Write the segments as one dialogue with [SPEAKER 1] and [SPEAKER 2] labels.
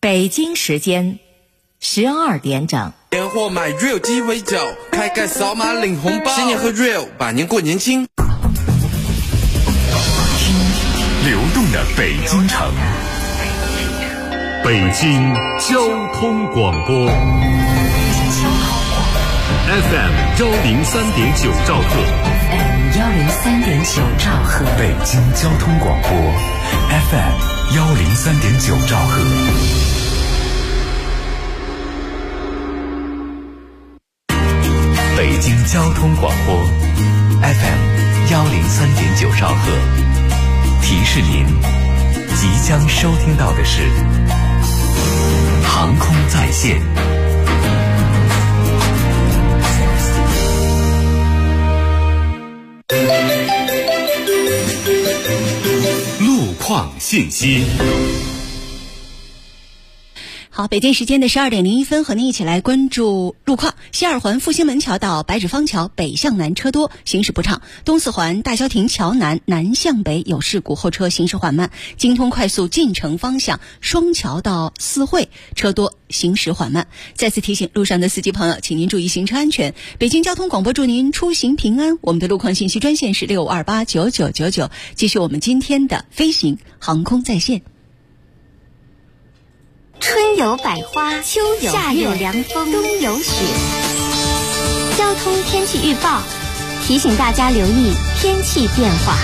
[SPEAKER 1] 北京时间12点整。
[SPEAKER 2] 年货买 real 鸡尾酒，开盖扫码领红包，新年喝 real， 百年过年轻。
[SPEAKER 3] 听流动的北京城，北京交通广播 FM 103.9兆赫，
[SPEAKER 4] 103.9兆赫，
[SPEAKER 3] 北京交通广播 FM 103.9兆赫。北京交通广播 FM 103.9兆赫，提示您即将收听到的是航空在线。路况信息。
[SPEAKER 5] 好，北京时间的12点01分，和您一起来关注路况。西二环复兴门桥到白纸坊桥北向南车多，行驶不畅；东四环大消亭桥南南向北有事故，后车行驶缓慢；京通快速进城方向双桥到四惠车多，行驶缓慢。再次提醒路上的司机朋友，请您注意行车安全。北京交通广播祝您出行平安。我们的路况信息专线是65289999。继续我们今天的飞行航空在线。
[SPEAKER 4] 春有百花，秋有夏有凉风，冬有雪。交通天气预报提醒大家留意天气变化。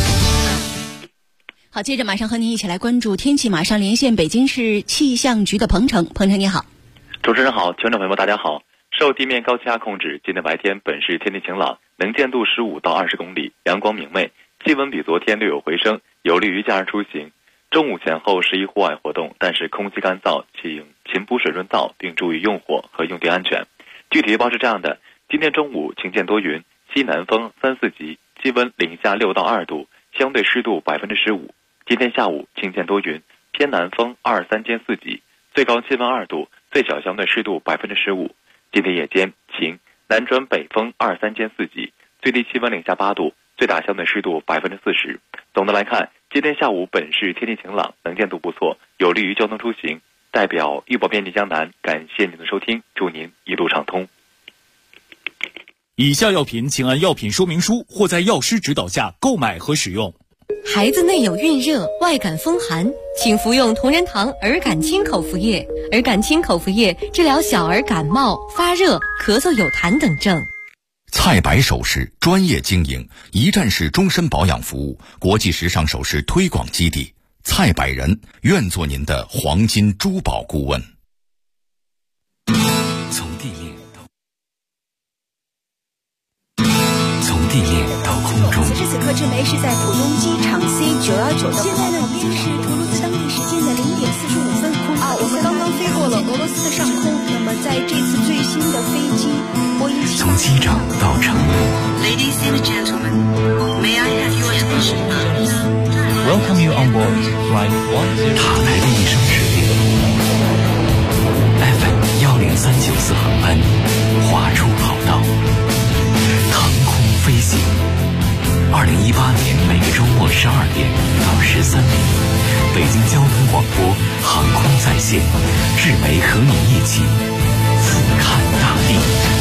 [SPEAKER 5] 好，接着马上和您一起来关注天气，马上连线北京市气象局的彭程。彭程你好。
[SPEAKER 6] 主持人好，听众朋友们大家好。受地面高气压控制，今天白天本市天气晴朗，能见度15到20公里，阳光明媚，气温比昨天略有回升，有利于假日出行。中午前后适宜户外活动，但是空气干燥，请勤补水润燥，并注意用火和用电安全。具体预报是这样的：今天中午晴见多云，西南风3、4级，气温零下6到2度，相对湿度15%。今天下午晴见多云，偏南风2、3兼4级，最高气温2度，最小相对湿度15%。今天夜间晴，南转北风2、3兼4级，最低气温零下8度，最大相对湿度40%。总的来看，今天下午本市天气晴朗，能见度不错，有利于交通出行。代表预报编辑江南，感谢您的收听，祝您一路畅通。
[SPEAKER 3] 以下药品请按药品说明书或在药师指导下购买和使用。
[SPEAKER 7] 孩子内有孕热、外感风寒，请服用同仁堂儿感清口服液。儿感清口服液治疗小儿感冒、发热、咳嗽有痰等症。
[SPEAKER 8] 蔡白首饰专业经营，一站式终身保养服务，国际时尚首饰推广基地。蔡百人愿做您的黄金珠宝顾问。
[SPEAKER 3] 从地面到空中。
[SPEAKER 5] 此时此刻，志梅是在浦东机场 C919的。现在呢，已经是图卢兹当地时间的0点45分。我们刚刚飞过了俄罗斯的上空。那么在这次最新的飞机波音7，
[SPEAKER 3] 从机长到乘务。
[SPEAKER 9] Ladies and gentlemen, may I have your attention, please?
[SPEAKER 10] Welcome you on board Flight 10.
[SPEAKER 3] 塔台的一声指令 ，FM 103.94航班划出跑道，腾空飞行。2018年每个周末12点到13点，北京交通广播航空在线，志梅和你一起俯瞰大地。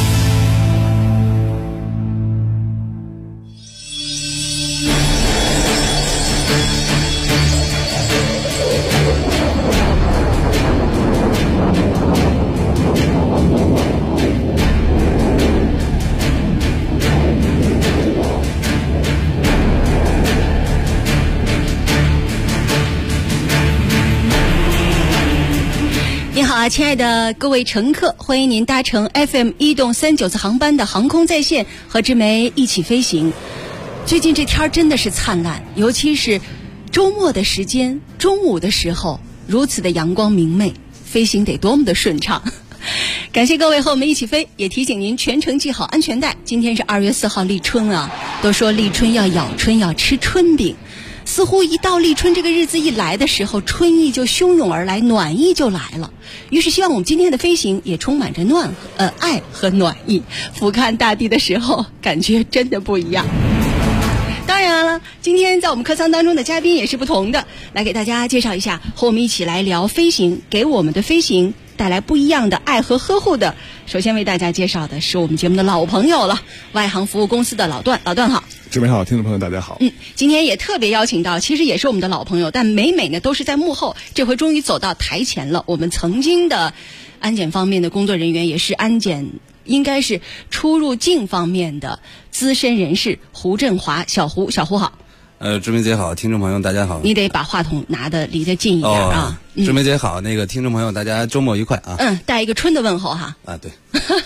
[SPEAKER 5] 亲爱的各位乘客，欢迎您搭乘 FM 1动394次航班的航空在线，和志梅一起飞行。最近这天真的是灿烂，尤其是周末的时间，中午的时候如此的阳光明媚，飞行得多么的顺畅。感谢各位和我们一起飞，也提醒您全程系好安全带。今天是2月4号立春啊，都说立春要咬春，要吃春饼。似乎一到立春这个日子一来的时候，春意就汹涌而来，暖意就来了。于是希望我们今天的飞行也充满着爱和暖意，俯瞰大地的时候感觉真的不一样。 当然了，今天在我们客舱当中的嘉宾也是不同的，来给大家介绍一下，和我们一起来聊飞行，给我们的飞行带来不一样的爱和呵护的。首先为大家介绍的是我们节目的老朋友了，外航服务公司的老段。老段好。
[SPEAKER 11] 志梅好，听众朋友大家好。
[SPEAKER 5] 今天也特别邀请到，其实也是我们的老朋友，但每呢都是在幕后，这回终于走到台前了。我们曾经的安检方面的工作人员，也是安检应该是出入境方面的资深人士胡振华，小胡好。
[SPEAKER 12] 志梅姐好，听众朋友大家好。
[SPEAKER 5] 你得把话筒拿得离得近一点啊。
[SPEAKER 12] 志梅姐好，那个听众朋友大家周末愉快啊。
[SPEAKER 5] 带一个春的问候哈。
[SPEAKER 12] 啊，对。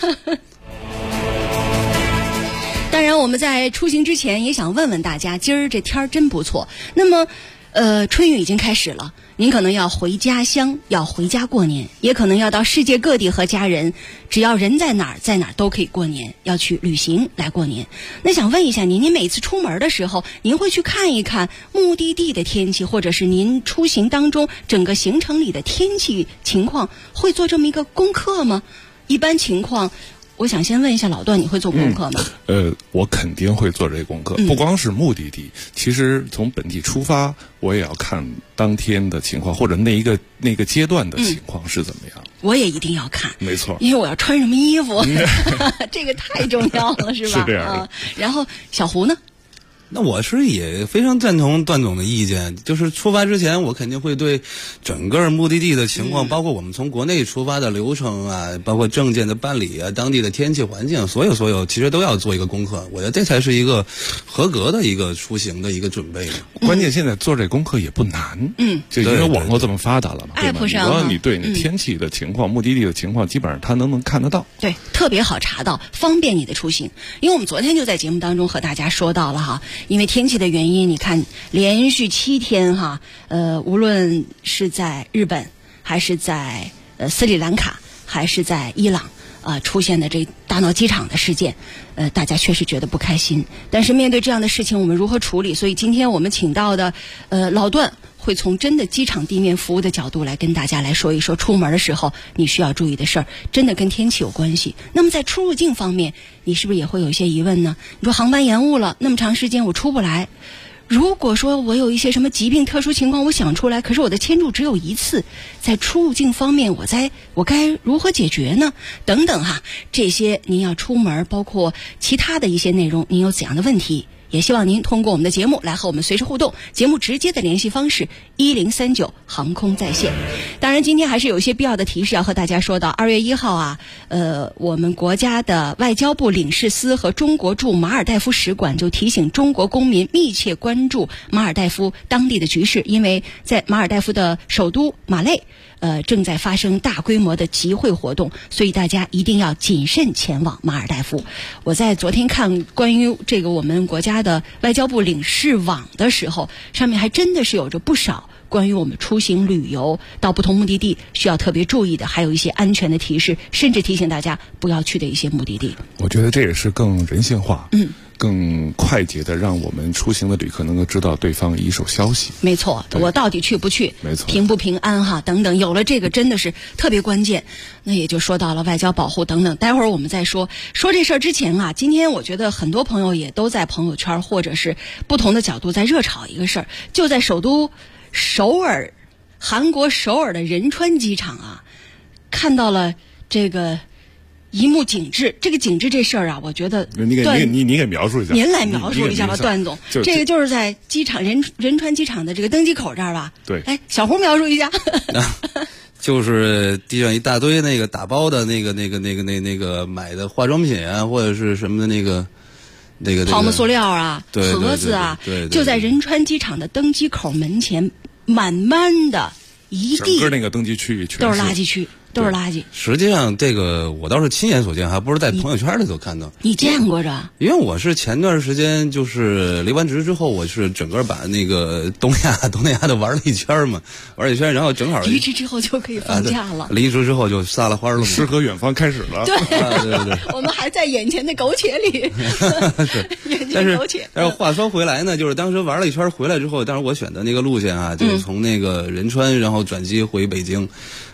[SPEAKER 5] 当然我们在出行之前也想问问大家，今儿这天儿真不错。那么春运已经开始了，您可能要回家乡，要回家过年，也可能要到世界各地和家人，只要人在哪儿都可以过年，要去旅行来过年。那想问一下您每次出门的时候，您会去看一看目的地的天气，或者是您出行当中整个行程里的天气情况，会做这么一个功课吗？一般情况，我想先问一下老段，你会做功课吗？
[SPEAKER 11] 我肯定会做这个功课，不光是目的地，其实从本地出发，我也要看当天的情况，或者那个阶段的情况是怎么样。
[SPEAKER 5] 我也一定要看，
[SPEAKER 11] 没错，
[SPEAKER 5] 因为我要穿什么衣服，这个太重要了，是吧？
[SPEAKER 11] 是这样的。
[SPEAKER 5] 然后小胡呢？
[SPEAKER 12] 那我是也非常赞同段总的意见，就是出发之前我肯定会对整个目的地的情况，包括我们从国内出发的流程啊，包括证件的办理啊，当地的天气环境，所有其实都要做一个功课。我觉得这才是一个合格的一个出行的一个准备。
[SPEAKER 11] 关键现在做这功课也不难，就因为网络这么发达了嘛，对吧？只要你对你天气的情况、目的地的情况，基本上它能看得到。
[SPEAKER 5] 对，特别好查到，方便你的出行。因为我们昨天就在节目当中和大家说到了哈。因为天气的原因，你看连续7天哈，无论是在日本，还是在斯里兰卡，还是在伊朗，出现的这大闹机场的事件，大家确实觉得不开心。但是面对这样的事情，我们如何处理？所以今天我们请到的老段会从真的机场地面服务的角度来跟大家来说一说，出门的时候你需要注意的事儿，真的跟天气有关系。那么在出入境方面，你是不是也会有一些疑问呢？你说航班延误了那么长时间，我出不来。如果说我有一些什么疾病特殊情况，我想出来，可是我的签注只有一次，在出入境方面我该如何解决呢？等等哈，这些您要出门，包括其他的一些内容，您有怎样的问题？也希望您通过我们的节目来和我们随时互动。节目直接的联系方式1039航空在线。当然今天还是有一些必要的提示要和大家说到。2月1号啊，我们国家的外交部领事司和中国驻马尔代夫使馆就提醒中国公民密切关注马尔代夫当地的局势，因为在马尔代夫的首都马累正在发生大规模的集会活动，所以大家一定要谨慎前往马尔代夫。我在昨天看关于这个我们国家的外交部领事网的时候，上面还真的是有着不少关于我们出行旅游到不同目的地需要特别注意的，还有一些安全的提示，甚至提醒大家不要去的一些目的地。
[SPEAKER 11] 我觉得这也是更人性化，更快捷的让我们出行的旅客能够知道对方一手消息。
[SPEAKER 5] 没错，我到底去不去，
[SPEAKER 11] 没错，
[SPEAKER 5] 平不平安哈等等，有了这个真的是特别关键。那也就说到了外交保护等等，待会儿我们再说这事儿之前啊，今天我觉得很多朋友也都在朋友圈或者是不同的角度在热炒一个事儿，就在首都首尔，韩国首尔的仁川机场啊，看到了这个一幕景致。这个景致这事儿啊，我觉得
[SPEAKER 11] 你给描述一下。
[SPEAKER 5] 您来描述一下吧，段总。这个就是在机场仁川机场的这个登机口这儿吧？
[SPEAKER 11] 对。
[SPEAKER 5] 哎，小胡描述一下。
[SPEAKER 12] 就是地上一大堆那个打包的那个买的化妆品啊，或者是什么的那个
[SPEAKER 5] 泡沫塑料啊，盒子啊，就在仁川机场的登机口门前，满满的一地，
[SPEAKER 11] 整个那个登机区域
[SPEAKER 5] 都是垃圾区。都是垃圾。
[SPEAKER 12] 实际上，这个我倒是亲眼所见，还不是在朋友圈里头看到。
[SPEAKER 5] 你见过着？
[SPEAKER 12] 因为我是前段时间就是离完职之后，我是整个把那个东南亚的玩了一圈嘛，玩了一圈，然后正好
[SPEAKER 5] 离职之后就可以放假了。
[SPEAKER 12] 离职之后就撒了欢了，
[SPEAKER 11] 诗和远方开始了。
[SPEAKER 5] 对
[SPEAKER 12] 对，
[SPEAKER 5] 我们还在眼前的苟且里。
[SPEAKER 12] 但是话说回来呢，就是当时玩了一圈回来之后，当时我选的那个路线啊，就是从那个仁川然后转机回北京。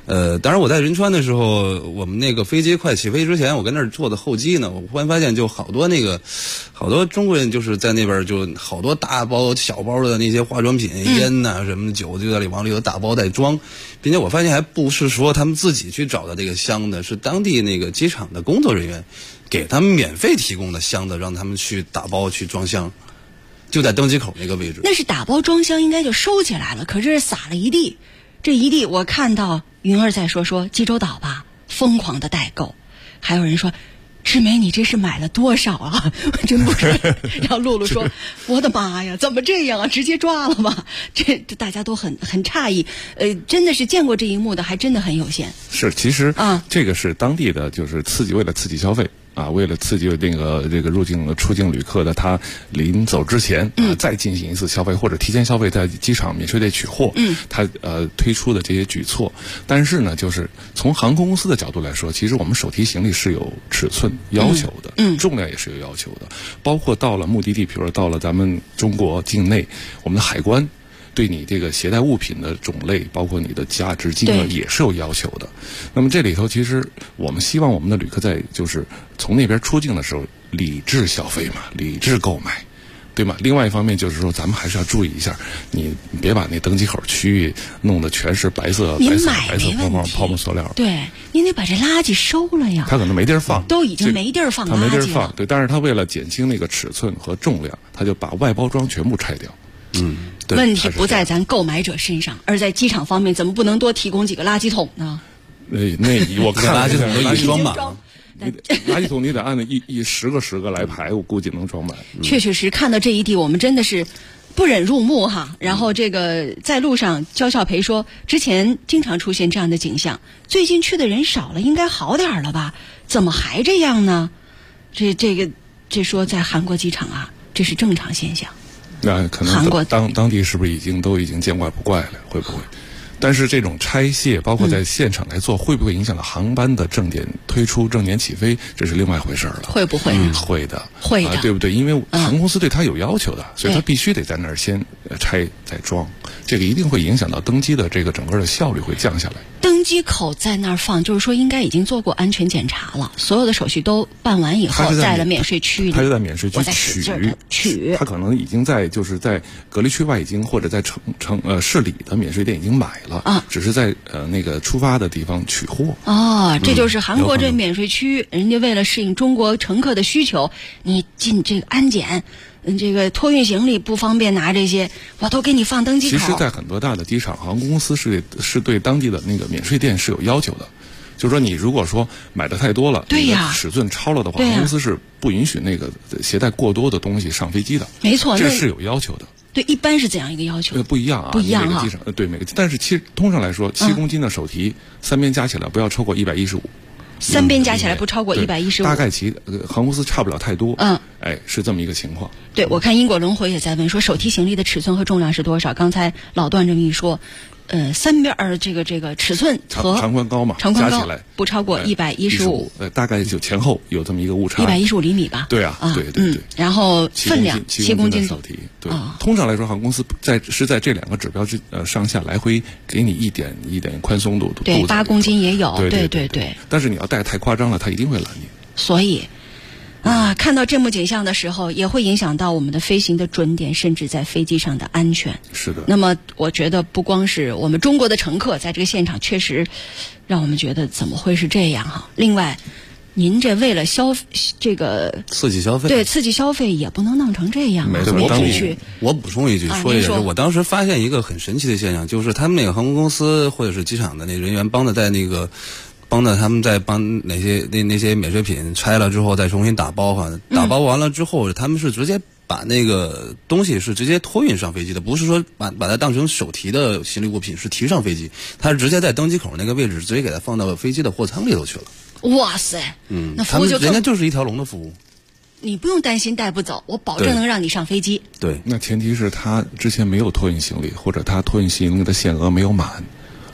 [SPEAKER 12] 当然我在仁川的时候，我们那个飞机快起飞之前，我跟那儿坐的候机呢，我忽然发现就好多中国人就是在那边就好多大包小包的那些化妆品、烟呐、什么的酒就在往里头打包带装，并且我发现还不是说他们自己去找的这个箱的，是当地那个机场的工作人员给他们免费提供的箱子，让他们去打包去装箱。就在登机口那个位置，
[SPEAKER 5] 那是打包装箱应该就收起来了，可是撒了一地，这一地我看到云儿在说济州岛吧，疯狂的代购，还有人说志梅你这是买了多少啊？真不是。然后露露说我的妈呀，怎么这样啊，直接抓了吧？这大家都很诧异，真的是见过这一幕的还真的很有限。
[SPEAKER 11] 是，其实这个是当地的，就是为了刺激消费。为了刺激这个入境出境旅客的，他临走之前再进行一次消费，或者提前消费，在机场免税店取货，他推出的这些举措。但是呢，就是从航空公司的角度来说，其实我们手提行李是有尺寸要求的，重量也是有要求的，包括到了目的地，比如说到了咱们中国境内，我们的海关对你这个携带物品的种类，包括你的价值金额也是有要求的。那么这里头其实我们希望我们的旅客在就是从那边出境的时候理智消费嘛，理智购买，对吗？另外一方面就是说，咱们还是要注意一下，你别把那登机口区域弄得全是白色泡沫塑料。
[SPEAKER 5] 对，你得把这垃圾收了呀。
[SPEAKER 11] 他可能没地儿放，
[SPEAKER 5] 都已经没地儿放垃圾了。
[SPEAKER 11] 他没地儿放，对，但是他为了减轻那个尺寸和重量，他就把外包装全部拆掉。
[SPEAKER 5] 问题不在咱购买者身上，而在机场方面，怎么不能多提供几个垃圾桶呢？
[SPEAKER 11] 那我看
[SPEAKER 12] 垃圾桶都已经装满了。
[SPEAKER 11] 垃圾桶你得按10个来排，我估计能装满。
[SPEAKER 5] 确实看到这一地，我们真的是不忍入目哈。然后这个在路上，焦孝培说，之前经常出现这样的景象，最近去的人少了，应该好点了吧？怎么还这样呢？这说在韩国机场啊，这是正常现象。
[SPEAKER 11] 那可能当地是不是都已经见怪不怪了？会不会？但是这种拆卸，包括在现场来做，会不会影响到航班的正点推出、正点起飞？这是另外一回事了。
[SPEAKER 5] 会不会？
[SPEAKER 11] 会的，
[SPEAKER 5] 会的，
[SPEAKER 11] 对不对？因为航空公司对他有要求的，所以他必须得在那儿先拆再装，这个一定会影响到登机的这个整个的效率会降下来。
[SPEAKER 5] 登机口在那儿放，就是说应该已经做过安全检查了，所有的手续都办完以后，在了免税区里，
[SPEAKER 11] 他就在免税区
[SPEAKER 5] 取，
[SPEAKER 11] 他可能已经在隔离区外已经或者在市里的免税店已经买了只是在那个出发的地方取货。
[SPEAKER 5] 这就是韩国这免税区，人家为了适应中国乘客的需求，你进这个安检。这个托运行李不方便拿这些，我都给你放登机口。
[SPEAKER 11] 其实，在很多大的机场，航空公司是对当地的那个免税店是有要求的，就是说你如果说买的太多了，
[SPEAKER 5] 对呀，
[SPEAKER 11] 尺寸超了的话，航空公司是不允许那个携带过多的东西上飞机的。
[SPEAKER 5] 没错，
[SPEAKER 11] 这是有要求的。
[SPEAKER 5] 对，一般是怎样一个要求？
[SPEAKER 11] 不一样啊，
[SPEAKER 5] 不一样
[SPEAKER 11] 每个机场对每个，但是其实通常来说，7公斤的手提3边加起来不要超过115。
[SPEAKER 5] 3边加起来不超过115，
[SPEAKER 11] 大概航空公司差不了太多。是这么一个情况。
[SPEAKER 5] 对，我看因果轮回也在问说，手提行李的尺寸和重量是多少？刚才老段这么一说，3边这个尺寸和
[SPEAKER 11] 长宽高嘛，
[SPEAKER 5] 加
[SPEAKER 11] 起来
[SPEAKER 5] 不超过115，
[SPEAKER 11] 大概就前后有这么一个误差。
[SPEAKER 5] 115厘米吧？
[SPEAKER 11] 对啊，对。
[SPEAKER 5] 然后分量7公斤
[SPEAKER 11] 手提，对。通常来说，航空公司在这2个指标上下来回给你一点宽松度。
[SPEAKER 5] 对，8公斤也有。
[SPEAKER 11] 对。但是你要带太夸张了，他一定会拦你。
[SPEAKER 5] 所以。看到这幕景象的时候，也会影响到我们的飞行的准点，甚至在飞机上的安全。
[SPEAKER 11] 是的。
[SPEAKER 5] 那么，我觉得不光是我们中国的乘客在这个现场，确实让我们觉得怎么会是这样哈？另外，您这为了这个
[SPEAKER 12] 刺激消费，
[SPEAKER 5] 对刺激消费也不能弄成这样。
[SPEAKER 12] 没错，我补充一句，说一下，我当时发现一个很神奇的现象，就是他们那个航空公司或者是机场的那人员帮着他们在帮那些免税品拆了之后再重新打包哈，打包完了之后，他们是直接把那个东西是直接托运上飞机的，不是说把它当成手提的行李物品是提上飞机，他是直接在登机口那个位置直接给它放到飞机的货舱里头去了。
[SPEAKER 5] 哇塞，那服务
[SPEAKER 12] 人家就是一条龙的服务。
[SPEAKER 5] 你不用担心带不走，我保证能让你上飞机。
[SPEAKER 12] 对，
[SPEAKER 11] 那前提是他之前没有托运行李，或者他托运行李的限额没有满。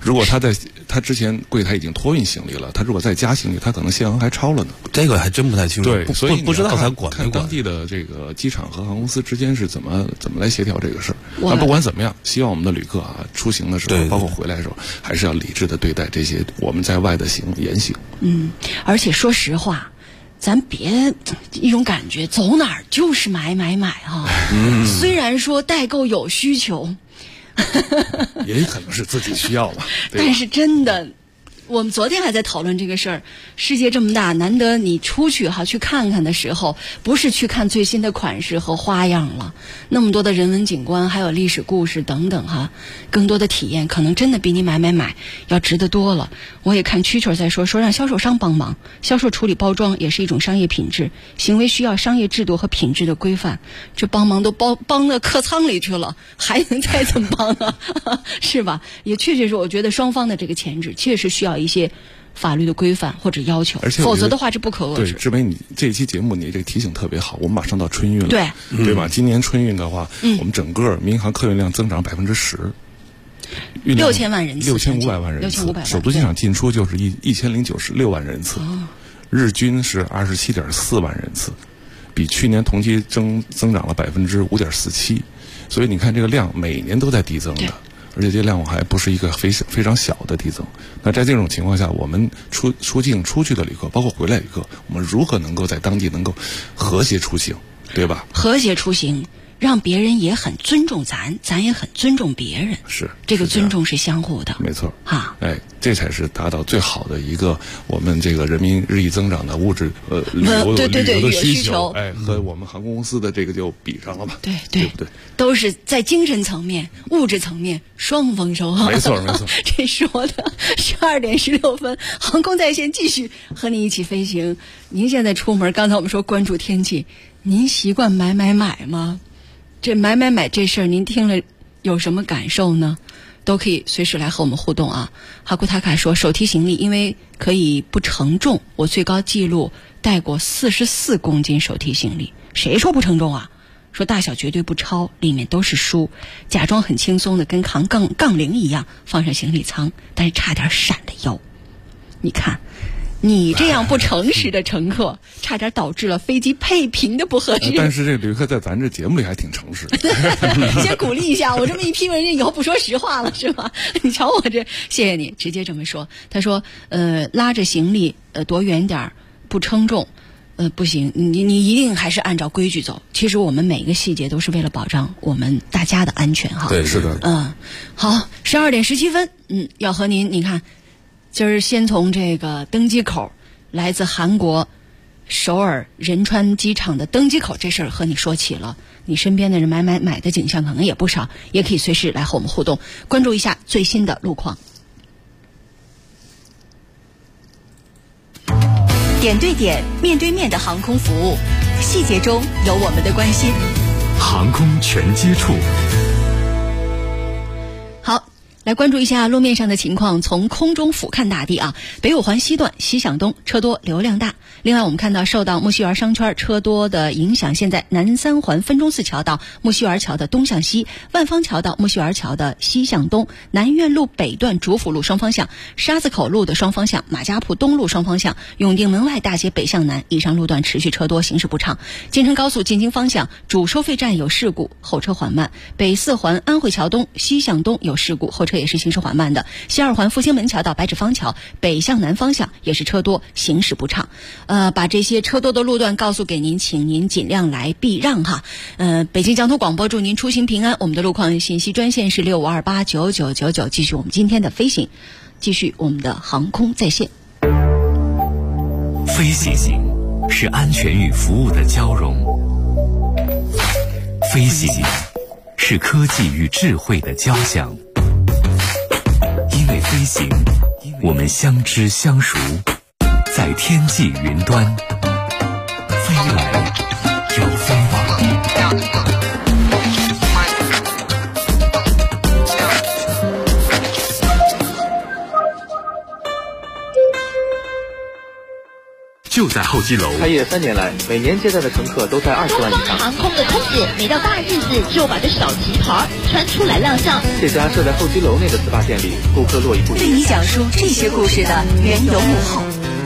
[SPEAKER 11] 如果他之前柜台已经托运行李了，他如果再加行李，他可能限额还超了呢。
[SPEAKER 12] 这个还真不太清楚。
[SPEAKER 11] 对，所以
[SPEAKER 12] 不知道他管
[SPEAKER 11] 看当地的这个机场和航空公司之间是怎么来协调这个事儿。那不管怎么样，希望我们的旅客啊出行的时候，包括回来的时候，还是要理智的对待这些我们在外的言行。
[SPEAKER 5] 而且说实话。咱别一种感觉，走哪儿就是买哈。虽然说代购有需求，
[SPEAKER 11] 也可能是自己需要吧。
[SPEAKER 5] 但是真的，我们昨天还在讨论这个事儿。世界这么大，难得你出去去看看的时候，不是去看最新的款式和花样了，那么多的人文景观，还有历史故事等等更多的体验，可能真的比你买要值得多了。我也看蛐蛐在说让销售商帮忙，销售处理包装也是一种商业品质，行为需要商业制度和品质的规范。这帮忙都帮到客舱里去了，还能再怎么帮啊？是吧？也确实是，我觉得双方的这个前置确实需要一些法律的规范或者要求，否则的话这不可遏制。
[SPEAKER 11] 对，志梅，你这一期节目你这个提醒特别好，我们马上到春运了，对吧？今年春运的话，我们整个民航客运量增长10%。
[SPEAKER 5] 6000万人次
[SPEAKER 11] ，6500万人次，首都机场进出就是1096万人次，日均是27.4万人次，比去年同期增长了5.47%，所以你看这个量每年都在递增的，而且这量还不是一个非常小的递增。那在这种情况下，我们出去的旅客，包括回来旅客，我们如何能够在当地能够和谐出行，对吧？
[SPEAKER 5] 和谐出行。让别人也很尊重咱也很尊重别人，
[SPEAKER 11] 是
[SPEAKER 5] 这个尊重是相互的，
[SPEAKER 11] 没错这才是达到最好的一个我们这个人民日益增长的物质旅游的需求，和我们航空公司的这个就比上了吧？对不对？
[SPEAKER 5] 都是在精神层面、物质层面双丰收。
[SPEAKER 11] 没错。
[SPEAKER 5] 这说的12点16分，航空在线继续和你一起飞行。您现在出门，刚才我们说关注天气，您习惯买吗？这买这事儿，您听了有什么感受呢？都可以随时来和我们互动啊。哈库塔卡说，手提行李因为可以不承重，我最高记录带过44公斤手提行李。谁说不承重啊？说大小绝对不超，里面都是书，假装很轻松的跟扛杠铃一样放上行李舱，但是差点闪了腰。你看你这样不诚实的乘客，差点导致了飞机配平的不合适。
[SPEAKER 11] 但是这旅客在咱这节目里还挺诚实。
[SPEAKER 5] 先鼓励一下，我这么一批人家以后不说实话了是吧？你瞧我这，谢谢你直接这么说。他说拉着行李躲远点不称重，不行，你一定还是按照规矩走。其实我们每一个细节都是为了保障我们大家的安全哈。
[SPEAKER 12] 对，是的。
[SPEAKER 5] 好，12点17分，要和您，你看。今儿先从这个登机口，来自韩国首尔仁川机场的登机口这事儿和你说起了。你身边的人买的景象可能也不少，也可以随时来和我们互动，关注一下最新的路况。
[SPEAKER 1] 点对点、面对面的航空服务，细节中有我们的关心。
[SPEAKER 3] 航空全接触。
[SPEAKER 5] 好。来关注一下路面上的情况，从空中俯瞰大地啊，北五环西段西向东车多流量大。另外我们看到受到木樨园商圈车多的影响，现在南三环分钟寺桥到木樨园桥的东向西，万方桥到木樨园桥的西向东，南苑路北段主辅路双方向，沙子口路的双方向，马家铺东路双方向，永定门外大街北向南以上路段持续车多，行驶不畅。京承高速进京方向主收费站有事故，后车缓慢。北四环安慧桥东西向东有事故，后车也是行驶缓慢的。西二环复兴门桥到白纸坊桥北向南方向也是车多，行驶不畅。把这些车多的路段告诉给您，请您尽量来避让哈。北京交通广播祝您出行平安。我们的路况信息专线是65289999。继续我们今天的飞行，继续我们的航空在线。
[SPEAKER 3] 飞行是安全与服务的交融，飞行是科技与智慧的交响。因为飞行，我们相知相熟，在天际云端飞来又飞往。
[SPEAKER 8] 就在候机楼。
[SPEAKER 13] 开业3年来，每年接待的乘客都在20万以上。
[SPEAKER 14] 航空的空姐每到大日子就把这小旗袍穿出来亮相。
[SPEAKER 13] 这家设在候机楼内的 SPA 店里，顾客络绎不绝。
[SPEAKER 1] 为你讲述这些故事的缘由幕后。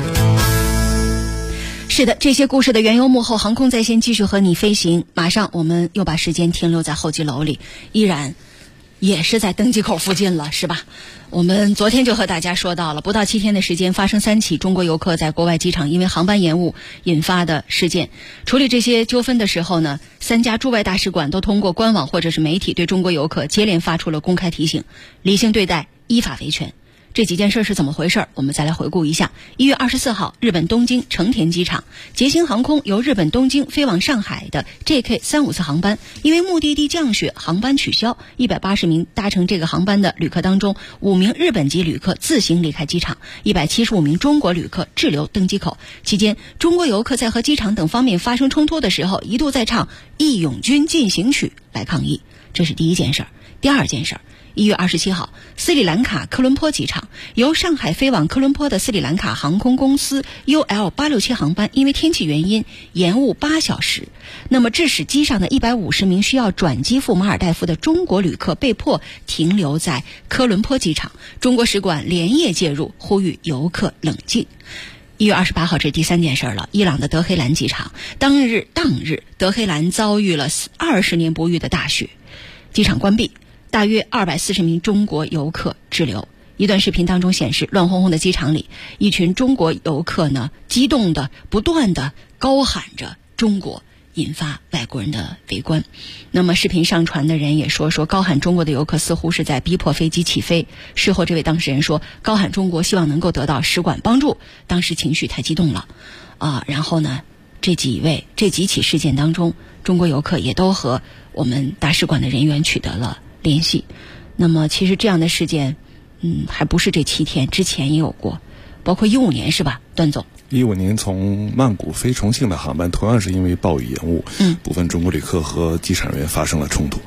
[SPEAKER 5] 是的，这些故事的缘由幕后，航空在线继续和你飞行。马上我们又把时间停留在候机楼里，依然也是在登机口附近了，是吧？我们昨天就和大家说到了，不到7天的时间发生3起中国游客在国外机场因为航班延误引发的事件。处理这些纠纷的时候呢，3家驻外大使馆都通过官网或者是媒体对中国游客接连发出了公开提醒，理性对待，依法维权。这几件事是怎么回事？我们再来回顾一下。1月24号，日本东京成田机场，捷星航空由日本东京飞往上海的 JK354 航班，因为目的地降雪，航班取消。180名搭乘这个航班的旅客当中，5名日本籍旅客自行离开机场，175名中国旅客滞留登机口。期间，中国游客在和机场等方面发生冲突的时候，一度在唱《义勇军进行曲》来抗议。这是第一件事。第二件事，1月27号，斯里兰卡科伦坡机场，由上海飞往科伦坡的斯里兰卡航空公司 UL867 航班因为天气原因延误8小时，那么致使机上的150名需要转机赴马尔代夫的中国旅客被迫停留在科伦坡机场。中国使馆连夜介入，呼吁游客冷静。1月28号，这是第3件事了。伊朗的德黑兰机场，当日德黑兰遭遇了20年不遇的大雪，机场关闭，大约240名中国游客滞留。一段视频当中显示，乱哄哄的机场里，一群中国游客呢，激动的不断的高喊着中国，引发外国人的围观。那么视频上传的人也说高喊中国的游客似乎是在逼迫飞机起飞。事后这位当事人说，高喊中国希望能够得到使馆帮助，当时情绪太激动了然后呢，这几起事件当中，中国游客也都和我们大使馆的人员取得了联系。那么其实这样的事件还不是这7天，之前也有过，包括15年是吧，段总
[SPEAKER 11] ？15年从曼谷飞重庆的航班同样是因为暴雨延误，部分中国旅客和机场人员发生了冲突。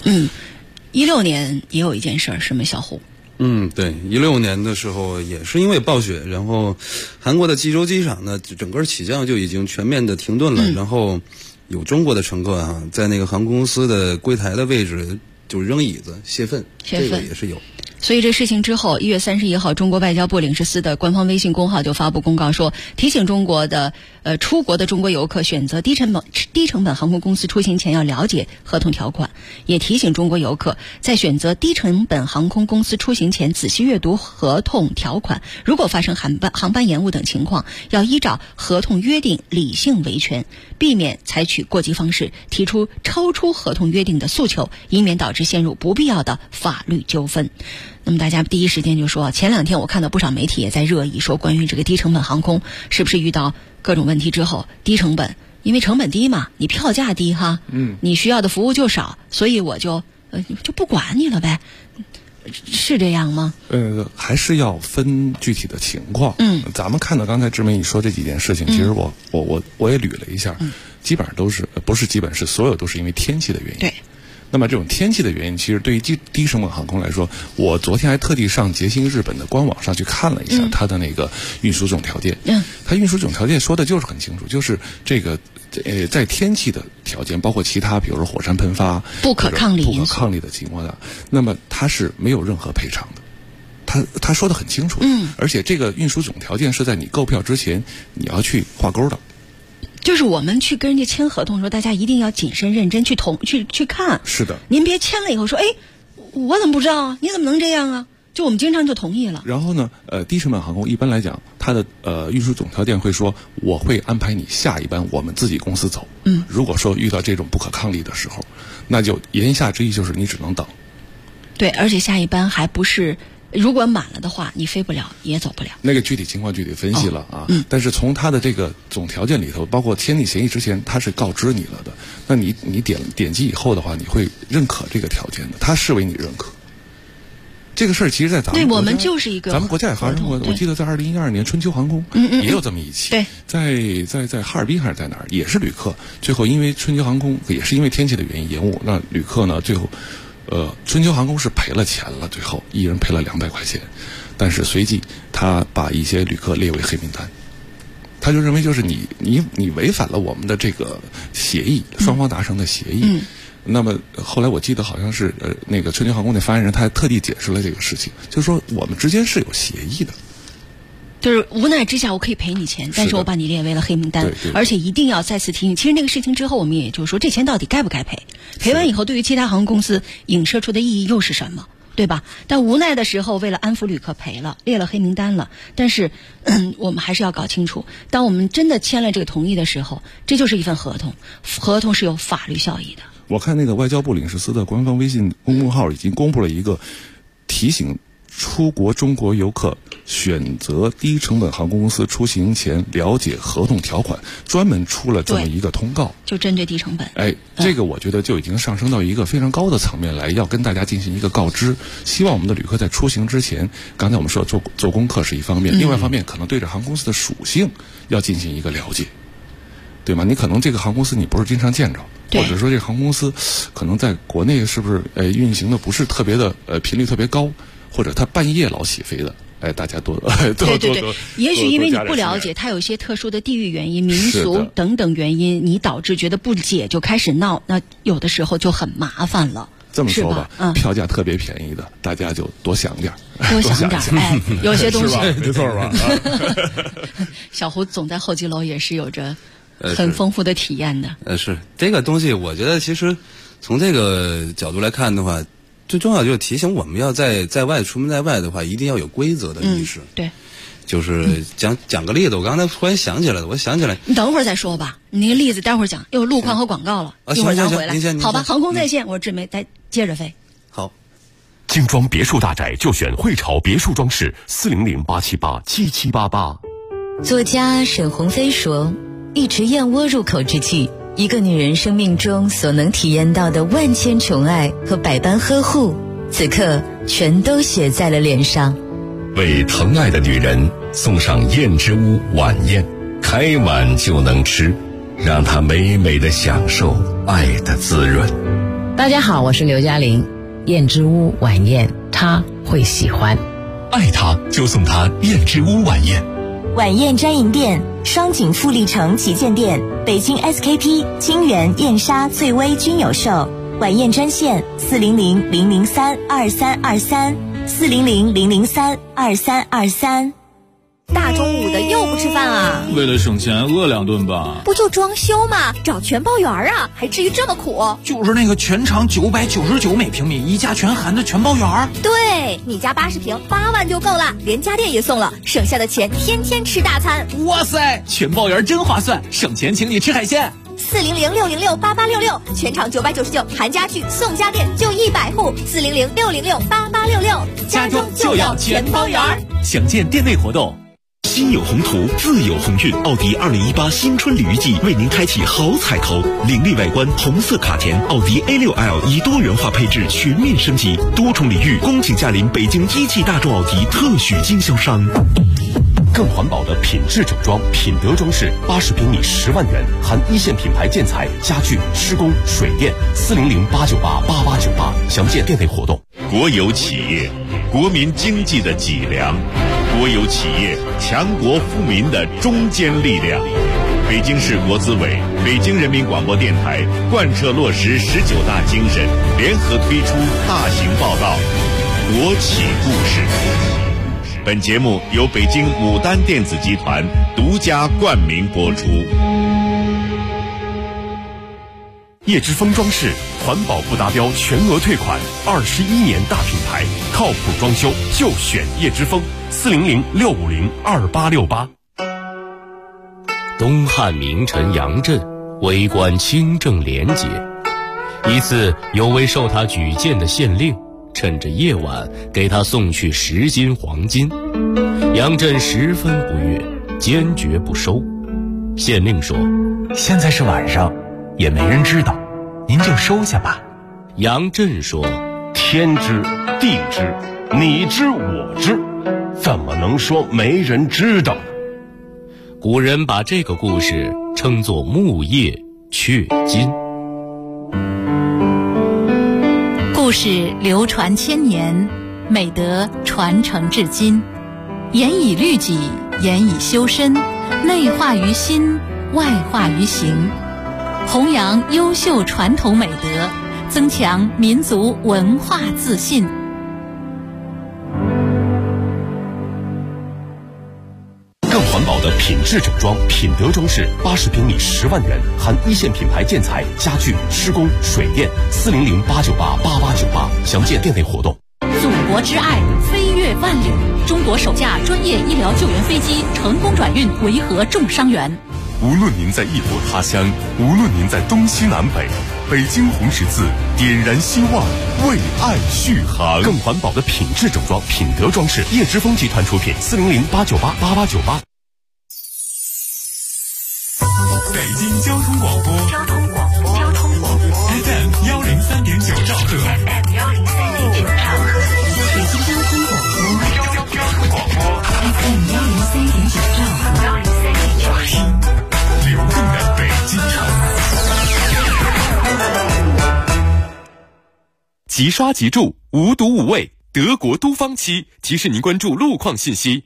[SPEAKER 5] 16年也有一件事儿，是吗，小胡？
[SPEAKER 12] 对，16年的时候也是因为暴雪，然后韩国的济州机场呢，整个起降就已经全面的停顿了，然后有中国的乘客在那个航空公司的柜台的位置就扔椅子泄愤，这个也是有。
[SPEAKER 5] 所以这事情之后，1月31号，中国外交部领事司的官方微信公号就发布公告说，提醒中国的出国的中国游客选择低成本航空公司出行前要了解合同条款，也提醒中国游客在选择低成本航空公司出行前仔细阅读合同条款，如果发生航班延误等情况，要依照合同约定理性维权，避免采取过激方式提出超出合同约定的诉求，以免导致陷入不必要的法律纠纷。那么大家第一时间就说，前2天我看到不少媒体也在热议，说关于这个低成本航空是不是遇到各种问题之后，低成本，因为成本低嘛，你票价低哈，你需要的服务就少，所以我就不管你了呗，是这样吗？
[SPEAKER 11] 还是要分具体的情况。咱们看到刚才志梅你说这几件事情，其实我也捋了一下，基本上都是不是基本是所有都是因为天气的原因。对。那么这种天气的原因，其实对于低成本航空来说，我昨天还特地上捷星日本的官网上去看了一下它的那个运输总条件。它运输总条件说的就是很清楚，就是这个在天气的条件，包括其他比如说火山喷发、
[SPEAKER 5] 不可抗力
[SPEAKER 11] 的情况下，那么它是没有任何赔偿的。他说的很清楚，而且这个运输总条件是在你购票之前你要去画勾的。
[SPEAKER 5] 就是我们去跟人家签合同的时候，大家一定要谨慎认真去看。是的，您别签了以后说，我怎么不知道啊？你怎么能这样啊？就我们经常就同意了。
[SPEAKER 11] 然后呢，低成本航空一般来讲，它的运输总条件会说，我会安排你下一班我们自己公司走。如果说遇到这种不可抗力的时候，那就言下之意就是你只能等。
[SPEAKER 5] 对，而且下一班还不是。如果满了的话，你飞不了也走不了。
[SPEAKER 11] 那个具体情况具体分析了但是从它的这个总条件里头，包括签订协议之前，它是告知你了的。那你点击以后的话，你会认可这个条件的，它视为你认可。这个事儿其实，在咱们
[SPEAKER 5] 对我们就是一个
[SPEAKER 11] 咱们国家也发生过。我记得在2012年春秋航空也有这么一起，
[SPEAKER 5] 对，
[SPEAKER 11] 在哈尔滨还是在哪儿，也是旅客最后因为春秋航空也是因为天气的原因延误，那旅客呢最后。春秋航空是赔了钱了，最后一人赔了200块钱，但是随即他把一些旅客列为黑名单， 他就认为就是你违反了我们的这个协议，双方达成的协议。那么后来我记得好像是那个春节航空的发言人，他还特地解释了这个事情，就是说我们之间是有协议的。
[SPEAKER 5] 就是无奈之下，我可以赔你钱，但是我把你列为了黑名单，而且一定要再次提醒。其实那个事情之后，我们也就是说，这钱到底该不该赔？赔完以后，对于其他航空公司影射出的意义又是什么？对吧？但无奈的时候，为了安抚旅客赔了，列了黑名单了。但是，我们还是要搞清楚，当我们真的签了这个同意的时候，这就是一份合同，合同是有法律效益的。
[SPEAKER 11] 我看那个外交部领事司的官方微信公众号已经公布了一个提醒出国中国游客选择低成本航空公司出行前了解合同条款，专门出了这么一个通告，
[SPEAKER 5] 就针对低成本。
[SPEAKER 11] 这个我觉得就已经上升到一个非常高的层面来，要跟大家进行一个告知。希望我们的旅客在出行之前，刚才我们说做功课是一方面，另外一方面可能对着航空公司的属性要进行一个了解，对吗？你可能这个航空公司你不是经常见着，或者说这个航空公司可能在国内是不是运行的不是特别的频率特别高。或者他半夜老起飞的，大家多
[SPEAKER 5] 对，也许因为你不了解，它有一些特殊的地域原因、民俗等等原因，你导致觉得不解就开始闹，那有的时候就很麻烦了。
[SPEAKER 11] 这么说吧，票价特别便宜的，大家就多想点，
[SPEAKER 5] 多想点。有些东西
[SPEAKER 11] 没错吧？
[SPEAKER 5] 小胡总在候机楼也是有着很丰富的体验的。
[SPEAKER 12] 是这个东西，我觉得其实从这个角度来看的话。最重要就是提醒我们要在外出门在外的话，一定要有规则的意识。
[SPEAKER 5] 对，
[SPEAKER 12] 就是讲个例子，我刚才突然想起来了，
[SPEAKER 5] 你等会儿再说吧，你那个例子待会儿讲，又路况和广告了，一会儿咱回来。好吧，航空在线，我准备再接着飞。
[SPEAKER 12] 好，
[SPEAKER 15] 精装别墅大宅就选汇潮别墅装饰，400-878-7788。
[SPEAKER 16] 作家沈鸿飞说：“一池燕窝入口之际。”一个女人生命中所能体验到的万千宠爱和百般呵护，此刻全都写在了脸上。
[SPEAKER 15] 为疼爱的女人送上燕之屋晚宴，开碗就能吃，让她美美的享受爱的滋润。
[SPEAKER 17] 大家好，我是刘嘉玲。燕之屋晚宴，她会喜欢。
[SPEAKER 15] 爱她就送她燕之屋晚宴。
[SPEAKER 4] 晚宴专营店：双井富力城旗舰店、北京 SKP、金源、燕莎、翠微均有售。晚宴专线400-003-2323，400-003-2323。
[SPEAKER 18] 大中午的又不吃饭啊？
[SPEAKER 19] 为了省钱饿2顿吧。
[SPEAKER 18] 不就装修吗？找全包园啊，还至于这么苦？
[SPEAKER 19] 就是那个全长999每平米，一价全含的全包园。
[SPEAKER 18] 对，你家80平8万就够了，连家电也送了，省下的钱天天吃大餐。
[SPEAKER 19] 哇塞，全包园真划算，省钱请你吃海鲜。
[SPEAKER 18] 400-606-8866，全场999，含家具送家电就100户。400-606-8866，
[SPEAKER 19] 家中就要全包园。详见店内活动。
[SPEAKER 20] 心有宏图，自有鸿运。奥迪2018新春鲤鱼季为您开启好彩头，凌厉外观，红色卡钿，奥迪 A6L 以多元化配置全面升级，多重礼遇，恭请驾临北京一汽大众奥迪特许经销商。
[SPEAKER 15] 更环保的品质整装，品德装饰，80平米10万元，含一线品牌建材、家具、施工、水电。400-898-8898，详见店内活动。
[SPEAKER 21] 国有企业，国民经济的脊梁；国有企业，强国富民的中坚力量。北京市国资委、北京人民广播电台贯彻落实19大精神，联合推出大型报道《国企故事》。本节目由北京牡丹电子集团独家冠名播出。
[SPEAKER 15] 叶之峰装饰，环保不达标全额退款，21年大品牌，靠谱装修就选叶之峰。400-650-2868。
[SPEAKER 22] 东汉名臣杨震为官清正廉洁，一次有位受他举荐的县令趁着夜晚给他送去10斤黄金，杨震十分不悦，坚决不收。县令说：“
[SPEAKER 23] 现在是晚上，也没人知道，您就收下吧。”
[SPEAKER 22] 杨震说：“
[SPEAKER 24] 天知地知，你知我知，怎么能说没人知道呢？”
[SPEAKER 22] 古人把这个故事称作木叶雀金。
[SPEAKER 25] 故事流传千年，美德传承至今。严以律己，严以修身， 内化于心，外化于行，弘扬优秀传统美德，增强民族文化自信。
[SPEAKER 15] 更环保的品质整装，品德装饰，80平米10万元，含一线品牌建材、家具、施工、水电，400-898-8898，详见店内活动。
[SPEAKER 25] 祖国之爱飞越万里，中国首架专业医疗救援飞机成功转运维和重伤员。
[SPEAKER 2] 无论您在异国他乡，无论您在东西南北，北京红十字点燃希望，为爱续航。
[SPEAKER 15] 更环保的品质整装，品德装饰，叶之峰集团出品，400-898-8898。
[SPEAKER 2] 北京交通广播FM 103.9兆赫，
[SPEAKER 25] 北京交通广播 FM 103.9兆赫，
[SPEAKER 2] 流动的北京城。
[SPEAKER 6] 即刷即住，无毒无味，德国都方漆提示您关注路况信息。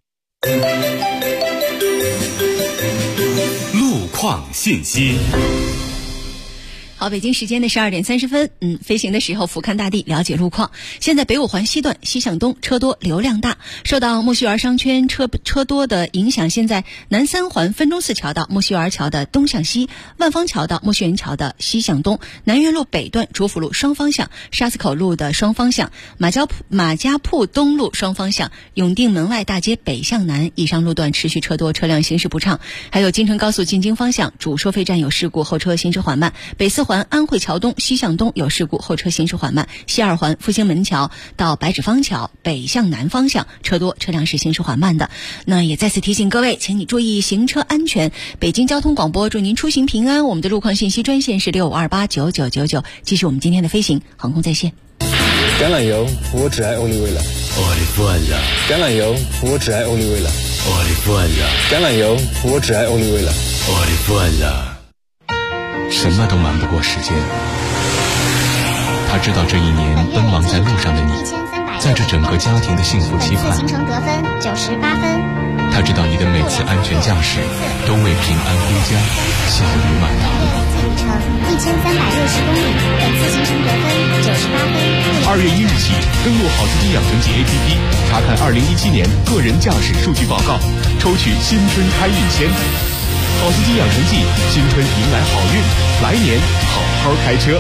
[SPEAKER 2] 路况信息。
[SPEAKER 5] 好，北京时间的12点30分，飞行的时候俯瞰大地，了解路况。现在北五环西段西向东车多，流量大，受到木樨园商圈车多的影响，现在南三环分钟寺桥到木樨园桥的东向西，万方桥到木樨园桥的西向东，南岳路北段主府路双方向，沙子口路的双方向，马家铺东路双方向，永定门外大街北向南以上路段持续车多，车辆行驶不畅。还有京承高速进京方向主收费站有事故，后车行驶缓慢。北四环安慧桥东西向东有事故，后车行驶缓慢。西二环复兴门桥到白纸坊桥北向南方向车多，车辆是行驶缓慢的。那也再次提醒各位，请你注意行车安全。北京交通广播祝您出行平安。我们的路况信息专线是65289999。继续我们今天的飞行，航空在线。
[SPEAKER 7] 橄榄油，我只爱欧丽味了。
[SPEAKER 9] 我的父呀！
[SPEAKER 7] 橄榄油，我只爱欧丽味了。
[SPEAKER 9] 我的父呀！
[SPEAKER 7] 橄榄油，我只爱欧丽味了。
[SPEAKER 9] 我的父呀！
[SPEAKER 10] 什么都瞒不过时间。他知道这一年奔忙在路上的你，在这整个家庭的幸福期盼。
[SPEAKER 26] 行程得分98分。
[SPEAKER 10] 他知道你的每次安全驾驶都为平安归家笑语满堂。
[SPEAKER 26] 里程1360公里，本次行程得分98分。
[SPEAKER 27] 2月1日起，登录好司机养成记 APP， 查看2017年个人驾驶数据报告，抽取新春开运签。好司机养成记，新春迎来好运，来年好好开车。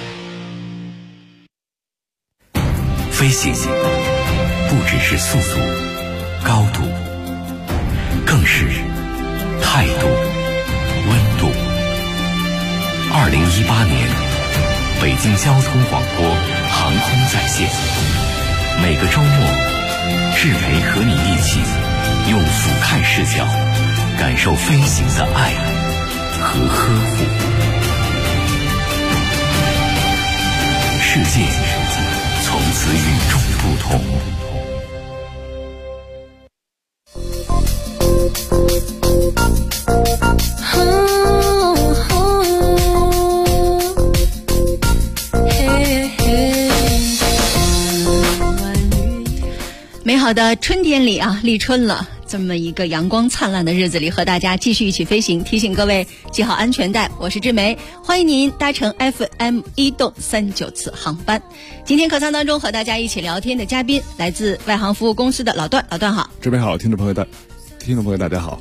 [SPEAKER 3] 飞行不只是速度、高度，更是态度、温度。2018年，北京交通广播航空在线，每个周末，志培和你一起用俯瞰视角感受飞行的爱和呵护。世界从此与众不同。
[SPEAKER 5] 美好的春天里啊，立春了。这么一个阳光灿烂的日子里，和大家继续一起飞行。提醒各位系好安全带，我是志梅，欢迎您搭乘 FM 1.39次航班。今天客舱当中和大家一起聊天的嘉宾来自外航服务公司的老段。老段好。
[SPEAKER 11] 志梅好，听众朋友大家好。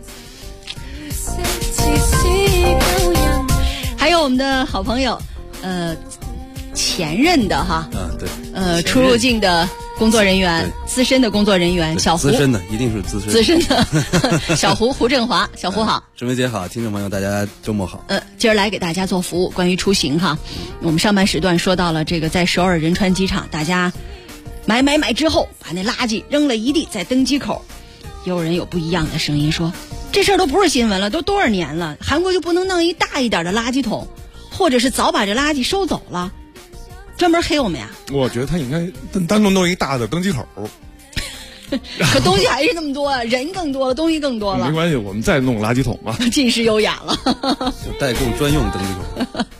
[SPEAKER 5] 还有我们的好朋友前任的哈，
[SPEAKER 12] 对，
[SPEAKER 5] 出入境的工作人员，资深的工作人员小胡，
[SPEAKER 12] 资深的一定是资深
[SPEAKER 5] 的小胡振华，小胡好，
[SPEAKER 12] 志梅姐好，听众朋友大家周末好。
[SPEAKER 5] 今儿来给大家做服务，关于出行哈，我们上半时段说到了这个在首尔仁川机场，大家买之后把那垃圾扔了一地在登机口，有人有不一样的声音说，这事儿都不是新闻了，都多少年了，韩国就不能弄一大一点的垃圾桶，或者是早把这垃圾收走了？专门黑我们呀？
[SPEAKER 11] 我觉得他应该单独弄一大的登机口。
[SPEAKER 5] 可东西还是那么多，人更多了，东西更多了。
[SPEAKER 11] 没关系，我们再弄垃圾桶嘛。
[SPEAKER 5] 尽是优雅了。
[SPEAKER 12] 代购专用登机口。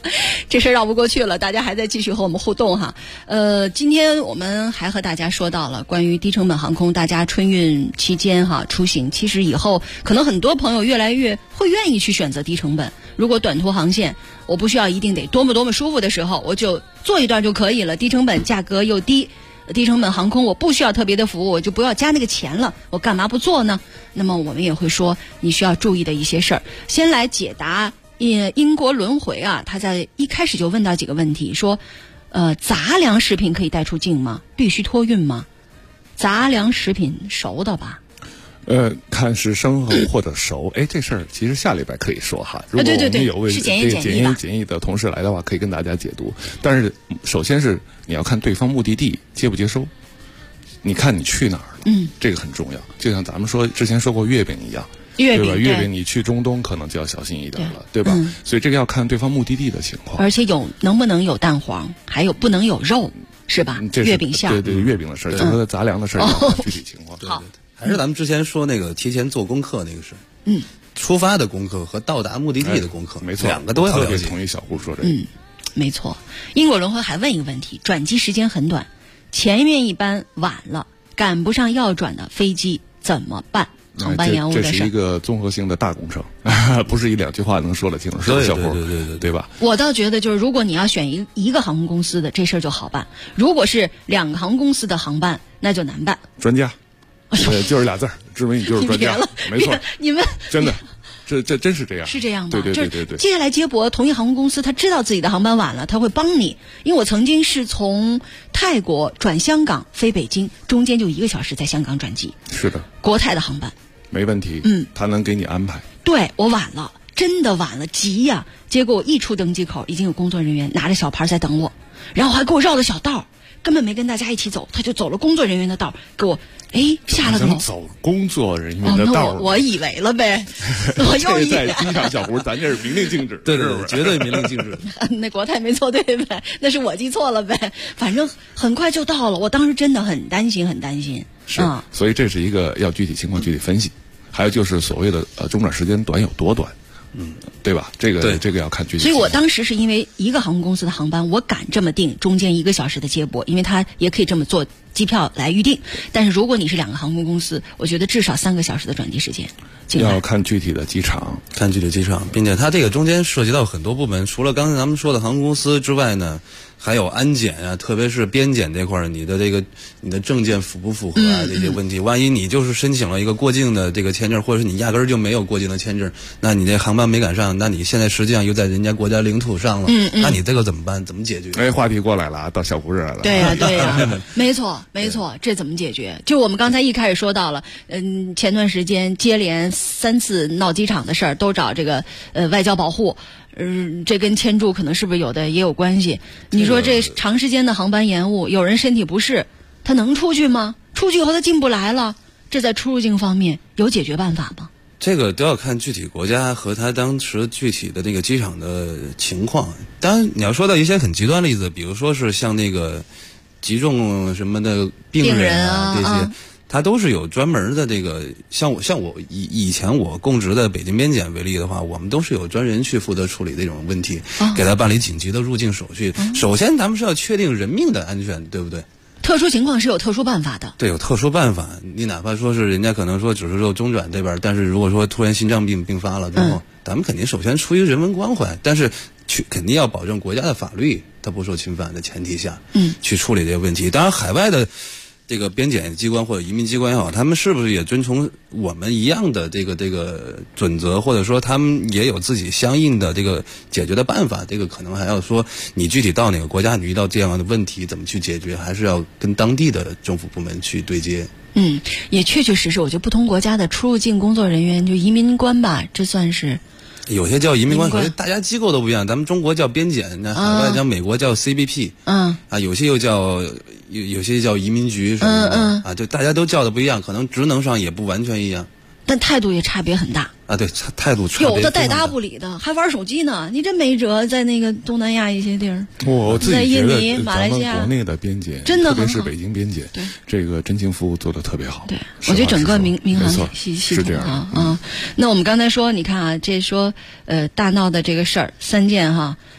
[SPEAKER 5] 这事儿绕不过去了，大家还在继续和我们互动哈。今天我们还和大家说到了关于低成本航空，大家春运期间哈出行，其实以后可能很多朋友越来越会愿意去选择低成本。如果短途航线我不需要一定得多么舒服的时候，我就坐一段就可以了，低成本价格又低。低成本航空我不需要特别的服务，我就不要加那个钱了，我干嘛不做呢？那么我们也会说你需要注意的一些事儿。先来解答英国轮回啊，他在一开始就问到几个问题，说杂粮食品可以带出境吗？必须托运吗？杂粮食品熟的吧？
[SPEAKER 11] 看是生熟或者熟，这事儿其实下礼拜可以说哈。如果我们有位这个检疫的同事来的话，可以跟大家解读。但是首先是你要看对方目的地接不接收，你看你去哪儿了，这个很重要。就像咱们之前说过月饼一样，对吧？月饼你去中东可能就要小心一点了，对吧？所以这个要看对方目的地的情况，
[SPEAKER 5] 而且能不能有蛋黄，还有不能有肉，是吧？月饼馅，
[SPEAKER 11] 对月饼的事儿，整个杂粮的事儿要看具体情况。
[SPEAKER 5] 好。
[SPEAKER 12] 还是咱们之前说那个提前做功课那个事，出发的功课和到达目的地的功课，
[SPEAKER 11] 没错，
[SPEAKER 12] 两个都要了解。
[SPEAKER 11] 特别同意小胡说这个，
[SPEAKER 5] 没错。英国轮回还问一个问题，转机时间很短，前面一班晚了，赶不上要转的飞机怎么办？航班延误的事，
[SPEAKER 11] 这是一个综合性的大工程，不是一两句话能说得清楚，是吧，小胡？对吧？
[SPEAKER 5] 我倒觉得就是，如果你要选一个航空公司的，这事儿就好办；如果是两个航空公司的航班，那就难办。
[SPEAKER 11] 专家。就是俩字儿，志伟，你就是专家，没错。
[SPEAKER 5] 你们
[SPEAKER 11] 真的，这真是这样，
[SPEAKER 5] 是这样的。
[SPEAKER 11] 对。
[SPEAKER 5] 接下来接驳，同一航空公司他知道自己的航班晚了，他会帮你。因为我曾经是从泰国转香港飞北京，中间就1个小时在香港转机。
[SPEAKER 11] 是的，
[SPEAKER 5] 国泰的航班
[SPEAKER 11] 没问题。他能给你安排。
[SPEAKER 5] 对，我晚了，真的晚了，急呀！结果我一出登机口，已经有工作人员拿着小牌在等我，然后还给我绕了小道，根本没跟大家一起走，他就走了工作人员的道，给我。下了头
[SPEAKER 11] 走工作人员的道，
[SPEAKER 5] 我以为了呗，我又以为。
[SPEAKER 11] 在机场小胡，咱这是明令禁止，
[SPEAKER 12] 对，绝对明令禁止。
[SPEAKER 5] 那国泰没错对呗，那是我记错了呗。反正很快就到了，我当时真的很担心。
[SPEAKER 11] 是，所以这是一个要具体情况具体分析，还有就是所谓的中转时间短有多短。对吧？这个要看具体。
[SPEAKER 5] 所以我当时是因为一个航空公司的航班，我敢这么定，中间1个小时的接驳，因为它也可以这么做机票来预定。但是如果你是2个航空公司，我觉得至少3个小时的转机时间。
[SPEAKER 11] 要看具体的机场，
[SPEAKER 12] 并且它这个中间涉及到很多部门，除了刚才咱们说的航空公司之外呢，还有安检啊，特别是边检这块儿，你的证件符不符合啊这些问题。万一你就是申请了一个过境的这个签证，或者是你压根儿就没有过境的签证，那你这航班没赶上，那你现在实际上又在人家国家领土上了，那你这个怎么办？怎么解决？
[SPEAKER 11] 话题过来了，到小胡这儿来了。
[SPEAKER 5] 对呀，没错，这怎么解决？就我们刚才一开始说到了，前段时间接连3次闹机场的事儿，都找这个外交保护。这跟签注可能是不是也有关系？你说这长时间的航班延误，有人身体不适，他能出去吗？出去以后他进不来了，这在出入境方面有解决办法吗？
[SPEAKER 12] 这个都要看具体国家和他当时具体的那个机场的情况。当然，你要说到一些很极端例子，比如说是像那个急重什么的病人啊这些。它都是有专门的这个，像我以前我供职的北京边检为例的话，我们都是有专人去负责处理这种问题，给他办理紧急的入境手续。首先咱们是要确定人命的安全，对不对？
[SPEAKER 5] 特殊情况是有特殊办法的。
[SPEAKER 12] 对，有特殊办法。你哪怕说是人家可能说只是说中转这边，但是如果说突然心脏病并发了之后，咱们肯定首先出于人文关怀，但是肯定要保证国家的法律它不受侵犯的前提下，去处理这个问题。当然，海外的这个边检机关或者移民机关也好，他们是不是也遵从我们一样的这个准则，或者说他们也有自己相应的这个解决的办法？这个可能还要说你具体到哪个国家，你遇到这样的问题怎么去解决，还是要跟当地的政府部门去对接。
[SPEAKER 5] 也确实，我觉得不同国家的出入境工作人员，就移民官吧，这算是。
[SPEAKER 12] 有些叫移民官，大家机构都不一样。咱们中国叫边检，那海外讲美国叫 CBP， 有些又叫有些叫移民局什么的，就大家都叫的不一样，可能职能上也不完全一样，
[SPEAKER 5] 但态度也差别很大。
[SPEAKER 12] 对，态度差别。
[SPEAKER 5] 有的带搭不理的，还玩手机呢，你真没辙。在那个东南亚一些地儿，
[SPEAKER 11] 我自己觉得
[SPEAKER 5] 在印尼、马来西亚，
[SPEAKER 11] 国内的边检
[SPEAKER 5] 真的
[SPEAKER 11] 特别是北京边检，这个真情服务做得特别好。
[SPEAKER 5] 对，我觉得整个民航系统啊，那我们刚才说，你看啊，这说大闹的这个事儿3件哈，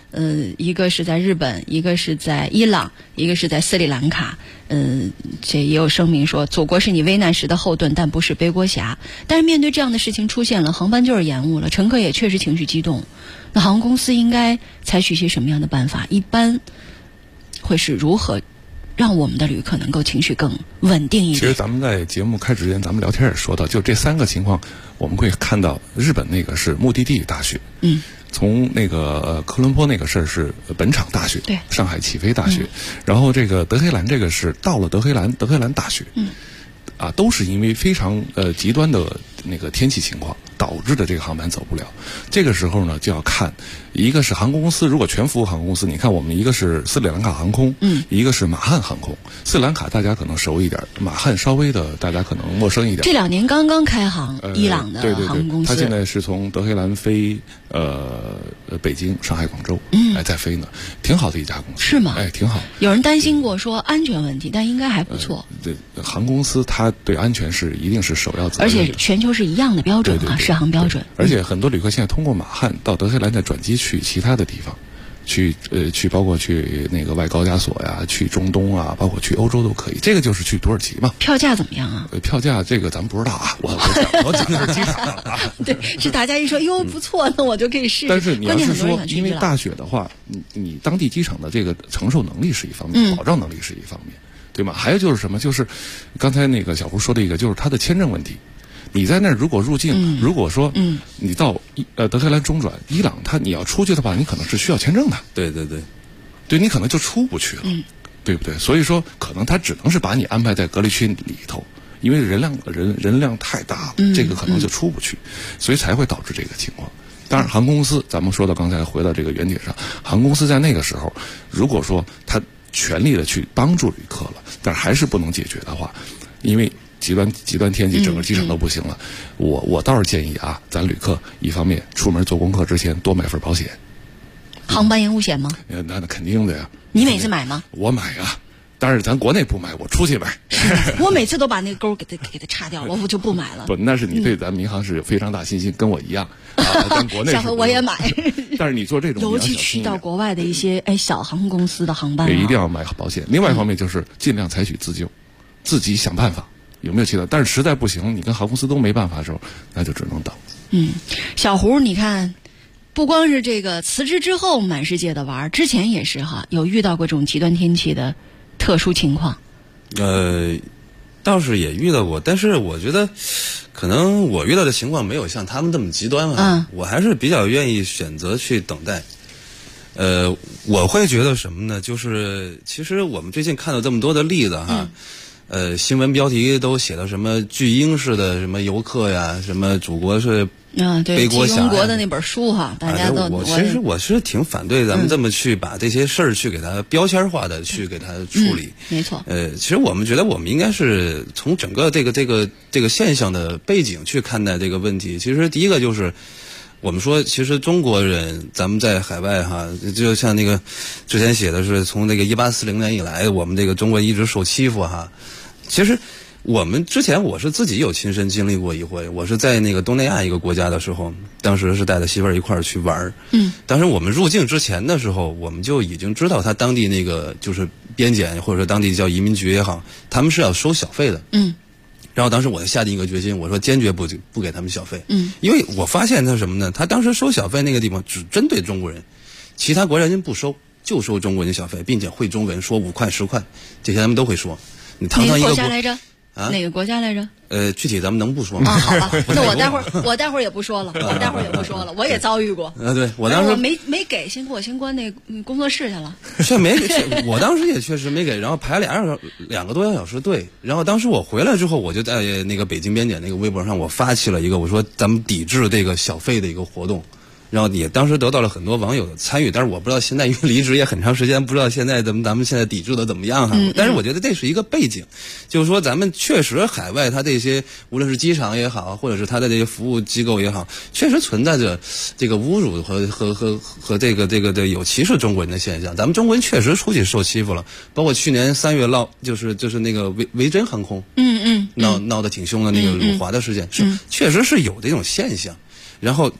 [SPEAKER 5] 一个是在日本，一个是在伊朗，一个是在斯里兰卡。这也有声明说，祖国是你危难时的后盾，但不是背锅侠。但是面对这样的事情出现了，航班就是延误了，乘客也确实情绪激动。那航空公司应该采取些什么样的办法？一般会是如何让我们的旅客能够情绪更稳定一点？
[SPEAKER 11] 其实咱们在节目开始之前，咱们聊天也说到，就这3个情况，我们会看到日本那个是目的地大雪，从那个科伦坡那个事儿是本场大雪，
[SPEAKER 5] 对，
[SPEAKER 11] 上海起飞大雪，然后这个德黑兰这个是到了德黑兰大雪，都是因为非常极端的那个天气情况导致的这个航班走不了。这个时候呢，就要看一个是航空公司，如果全服务航空公司，你看我们一个是斯里兰卡航空，一个是马汉航空。斯里兰卡大家可能熟一点，马汉稍微的大家可能陌生一点。
[SPEAKER 5] 这2年刚刚开航，伊朗的航空公司，
[SPEAKER 11] 它现在是从德黑兰飞北京、上海、广州，再飞呢，挺好的一家公司。
[SPEAKER 5] 是吗？
[SPEAKER 11] 挺好。
[SPEAKER 5] 有人担心过说安全问题，但应该还不错。
[SPEAKER 11] 对，航空公司它对安全是一定是首要责任的，
[SPEAKER 5] 而且全球是一样的标准啊，适航标准。
[SPEAKER 11] 而且很多旅客现在通过马汉到德黑兰再转机去其他的地方，去包括去那个外高加索呀，去中东啊，包括去欧洲都可以。这个就是去土耳其嘛。
[SPEAKER 5] 票价怎么样啊？
[SPEAKER 11] 票价这个咱们不知道啊，我讲的是机场的啊。
[SPEAKER 5] 对，是大家一说哟不错，那我就可以试。
[SPEAKER 11] 但是你要是说因为大雪的话，你当地机场的这个承受能力是一方面，保障能力是一方面，对吗？还有就是什么？就是刚才那个小胡说的一个，就是他的签证问题。你在那儿如果入境，如果说你到德黑兰中转伊朗，你要出去的话，你可能是需要签证的。对，你可能就出不去了，对不对？所以说，可能他只能是把你安排在隔离区里头，因为人量太大了，这个可能就出不去，所以才会导致这个情况。当然，航空公司，咱们说到刚才回到这个原点上，航空公司在那个时候，如果说他全力的去帮助旅客了，但还是不能解决的话，因为极端天气，整个机场都不行了。我倒是建议啊，咱旅客一方面出门做功课之前多买份保险。
[SPEAKER 5] 航班延误险吗？
[SPEAKER 11] 那肯定的呀。
[SPEAKER 5] 你每次买吗？
[SPEAKER 11] 我买啊，但是咱国内不买，我出去买。
[SPEAKER 5] 我每次都把那个钩给它叉掉了，我就不买了。
[SPEAKER 11] 不，那是你对咱民航是有非常大信心，跟我一样。咱国内
[SPEAKER 5] 下回我也买。
[SPEAKER 11] 但是你做这种，
[SPEAKER 5] 尤其去到国外的一些小航空公司的航班，
[SPEAKER 11] 一定要买保险。另外一方面就是尽量采取自救，自己想办法。有没有其他？但是实在不行，你跟航空公司都没办法的时候，那就只能等。
[SPEAKER 5] 小胡，你看，不光是这个辞职之后满世界的玩，之前也是有遇到过这种极端天气的特殊情况。
[SPEAKER 12] 倒是也遇到过，但是我觉得，可能我遇到的情况没有像他们这么极端啊。我还是比较愿意选择去等待。我会觉得什么呢？就是其实我们最近看到这么多的例子哈。新闻标题都写到什么巨婴式的什么游客呀，什么祖国是背锅侠，
[SPEAKER 5] 中国的那本书大家都
[SPEAKER 12] 我是挺反对咱们这么去把这些事儿去给它标签化的去给它处理。
[SPEAKER 5] 没错。
[SPEAKER 12] 其实我们觉得我们应该是从整个这个现象的背景去看待这个问题。其实第一个就是我们说，其实中国人咱们在海外就像那个之前写的是从那个1840年以来，我们这个中国一直受欺负其实我们之前我是自己有亲身经历过一回，我是在那个东南亚一个国家的时候，当时是带着媳妇儿一块儿去玩。当时我们入境之前的时候，我们就已经知道他当地那个就是边检或者说当地叫移民局也好，他们是要收小费的。然后当时我就下定一个决心，我说坚决不给他们小费。因为我发现他什么呢？他当时收小费那个地方只针对中国人，其他国家人不收，就收中国人小费，并且会中文，说5块10块，这些他们都会说。你堂堂一个
[SPEAKER 5] 哪个国家来着？哪个国家来着？
[SPEAKER 12] 具体咱们能不说吗？
[SPEAKER 5] 好吧，那我待会儿也不说了，我也遭遇过。
[SPEAKER 12] 对，我当时
[SPEAKER 5] 没给，先关那工作室去了。
[SPEAKER 12] 我当时也确实没给，然后排2个多小时队，然后当时我回来之后，我就在那个北京边检那个微博上，我发起了一个我说咱们抵制这个小费的一个活动。然后也当时得到了很多网友的参与，但是我不知道现在因为离职也很长时间，不知道现在咱们现在抵制的怎么样但是我觉得这是一个背景，就是说咱们确实海外它这些无论是机场也好，或者是它的这些服务机构也好，确实存在着这个侮辱和这个有歧视中国人的现象。咱们中国人确实出去受欺负了，包括去年3月就是那个维珍航空闹得挺凶的那个辱华的事件，确实是有这种现象。然后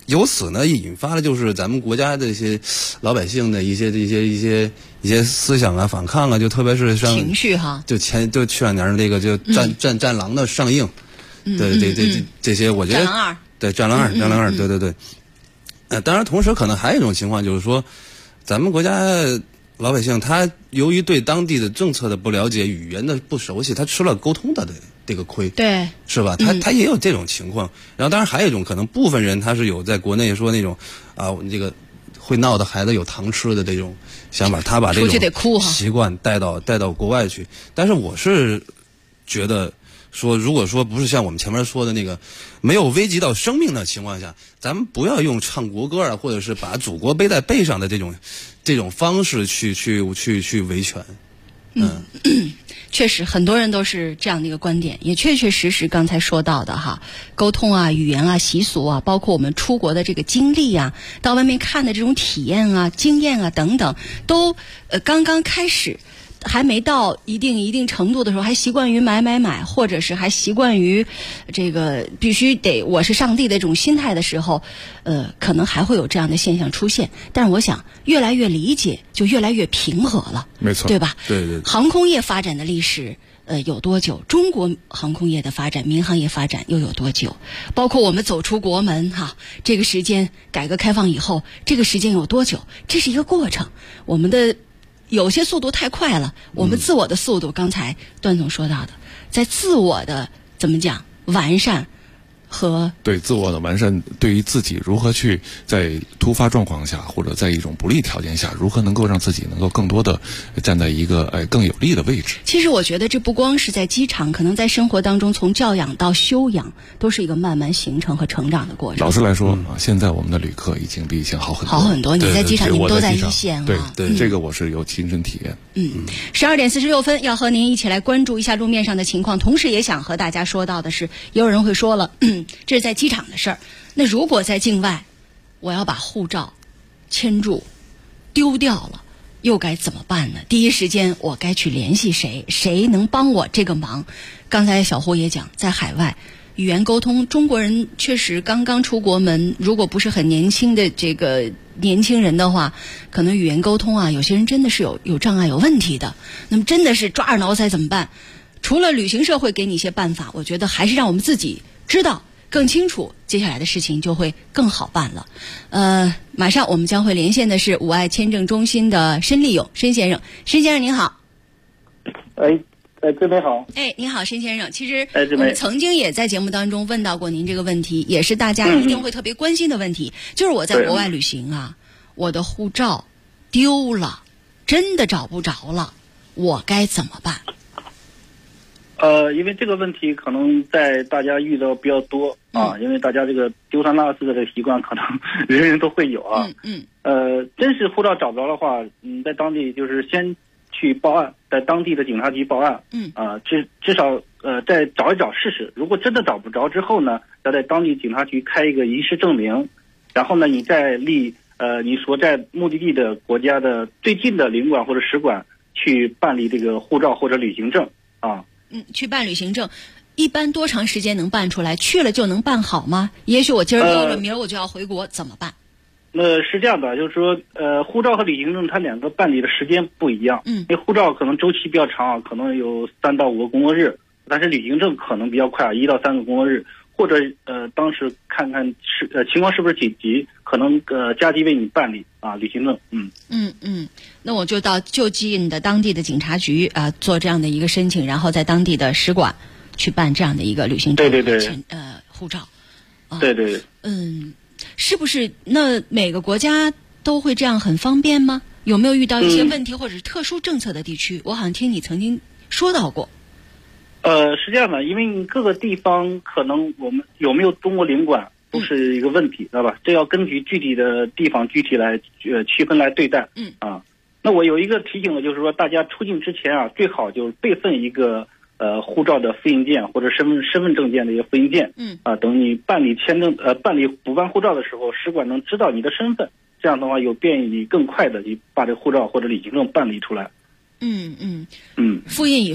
[SPEAKER 12] 由此呢，引发了就是咱们国家的一些老百姓的一些思想啊、反抗啊，就特别是像
[SPEAKER 5] 情绪哈，
[SPEAKER 12] 就前两年那个就战狼的上映，这些，我觉得战狼二，对。当然，同时可能还有一种情况就是说，咱们国家老百姓他由于对当地的政策的不了解、语言的不熟悉，他吃了沟通的这个亏，
[SPEAKER 5] 对，
[SPEAKER 12] 是吧？他也有这种情况。然后，当然还有一种可能，部分人他是有在国内说那种这个会闹的孩子有糖吃的这种想法，他把这种习惯带到国外去。但是我是觉得说，如果说不是像我们前面说的那个没有危及到生命的情况下，咱们不要用唱国歌啊，或者是把祖国背在背上的这种方式去维权。
[SPEAKER 5] 确实很多人都是这样的一个观点，也确确实实刚才说到的哈，沟通啊、语言啊、习俗啊，包括我们出国的这个经历啊，到外面看的这种体验啊、经验啊等等，都刚刚开始，还没到一定程度的时候，还习惯于买，或者是还习惯于这个必须得我是上帝的这种心态的时候，可能还会有这样的现象出现。但是我想越来越理解，就越来越平和了，
[SPEAKER 11] 没错，
[SPEAKER 5] 对吧？
[SPEAKER 12] 对。
[SPEAKER 5] 航空业发展的历史有多久？中国航空业的发展、民航业发展又有多久？包括我们走出国门哈，这个时间改革开放以后，这个时间有多久？这是一个过程。我们的有些速度太快了，我们自我的速度，刚才段总说到的，在自我的怎么讲完善和
[SPEAKER 11] 对自我的完善，对于自己如何去在突发状况下或者在一种不利条件下，如何能够让自己能够更多的站在一个更有利的位置。
[SPEAKER 5] 其实我觉得这不光是在机场，可能在生活当中，从教养到修养，都是一个慢慢形成和成长的过程。
[SPEAKER 11] 老实来说现在我们的旅客已经比以前好很多。
[SPEAKER 5] 好很多，你在机场，你们都在一线
[SPEAKER 11] 啊。对，这个我是有亲身体验。
[SPEAKER 5] 12点46分，要和您一起来关注一下路面上的情况，同时也想和大家说到的是，也有人会说了，这是在机场的事儿。那如果在境外，我要把护照、签注丢掉了，又该怎么办呢？第一时间我该去联系谁？谁能帮我这个忙？刚才小胡也讲，在海外语言沟通，中国人确实刚刚出国门，如果不是很年轻的这个年轻人的话，可能语言沟通啊，有些人真的是有障碍、有问题的。那么真的是抓耳挠腮怎么办？除了旅行社会给你一些办法，我觉得还是让我们自己知道更清楚，接下来的事情就会更好办了。马上我们将会连线的是五爱签证中心的申立勇申先生。申先生您好。
[SPEAKER 1] 志梅好。
[SPEAKER 5] 您好，申先生。其实我们曾经也在节目当中问到过您这个问题，也是大家一定会特别关心的问题，就是我在国外旅行啊，我的护照丢了，真的找不着了，我该怎么办？
[SPEAKER 1] 因为这个问题可能在大家遇到比较多啊，因为大家这个丢三落四的这个习惯可能人人都会有啊。真是护照找不着的话，在当地就是先去报案，在当地的警察局报案。至少再找一找试试。如果真的找不着之后呢，要在当地警察局开一个遗失证明，然后呢，你再你所在目的地的国家的最近的领馆或者使馆去办理这个护照或者旅行证啊。
[SPEAKER 5] 去办旅行证，一般多长时间能办出来？去了就能办好吗？也许我今儿丢了，明儿我就要回国，怎么办？
[SPEAKER 1] 是这样的，就是说，护照和旅行证它两个办理的时间不一样。因为护照可能周期比较长，可能有3到5个工作日，但是旅行证可能比较快，1到3个工作日。或者当时看看情况是不是紧急，可能加急为你办理啊旅行证。
[SPEAKER 5] 那我就到就近的当地的警察局做这样的一个申请，然后在当地的使馆去办这样的一个旅行证。
[SPEAKER 1] 对，
[SPEAKER 5] 护照。
[SPEAKER 1] 对。
[SPEAKER 5] 是不是那每个国家都会这样很方便吗？有没有遇到一些问题或者是特殊政策的地区？我好像听你曾经说到过。
[SPEAKER 1] 是这样的，因为各个地方可能我们有没有中国领馆都是一个问题，知道吧？这要根据具体的地方具体来区分来对待。那我有一个提醒的，就是说大家出境之前啊，最好就备份一个护照的复印件或者身份证件的一个复印件。等你办理签证办理补办护照的时候，使馆能知道你的身份，这样的话有便于你更快的去把这个护照或者旅行证办理出来。
[SPEAKER 5] 复印一份。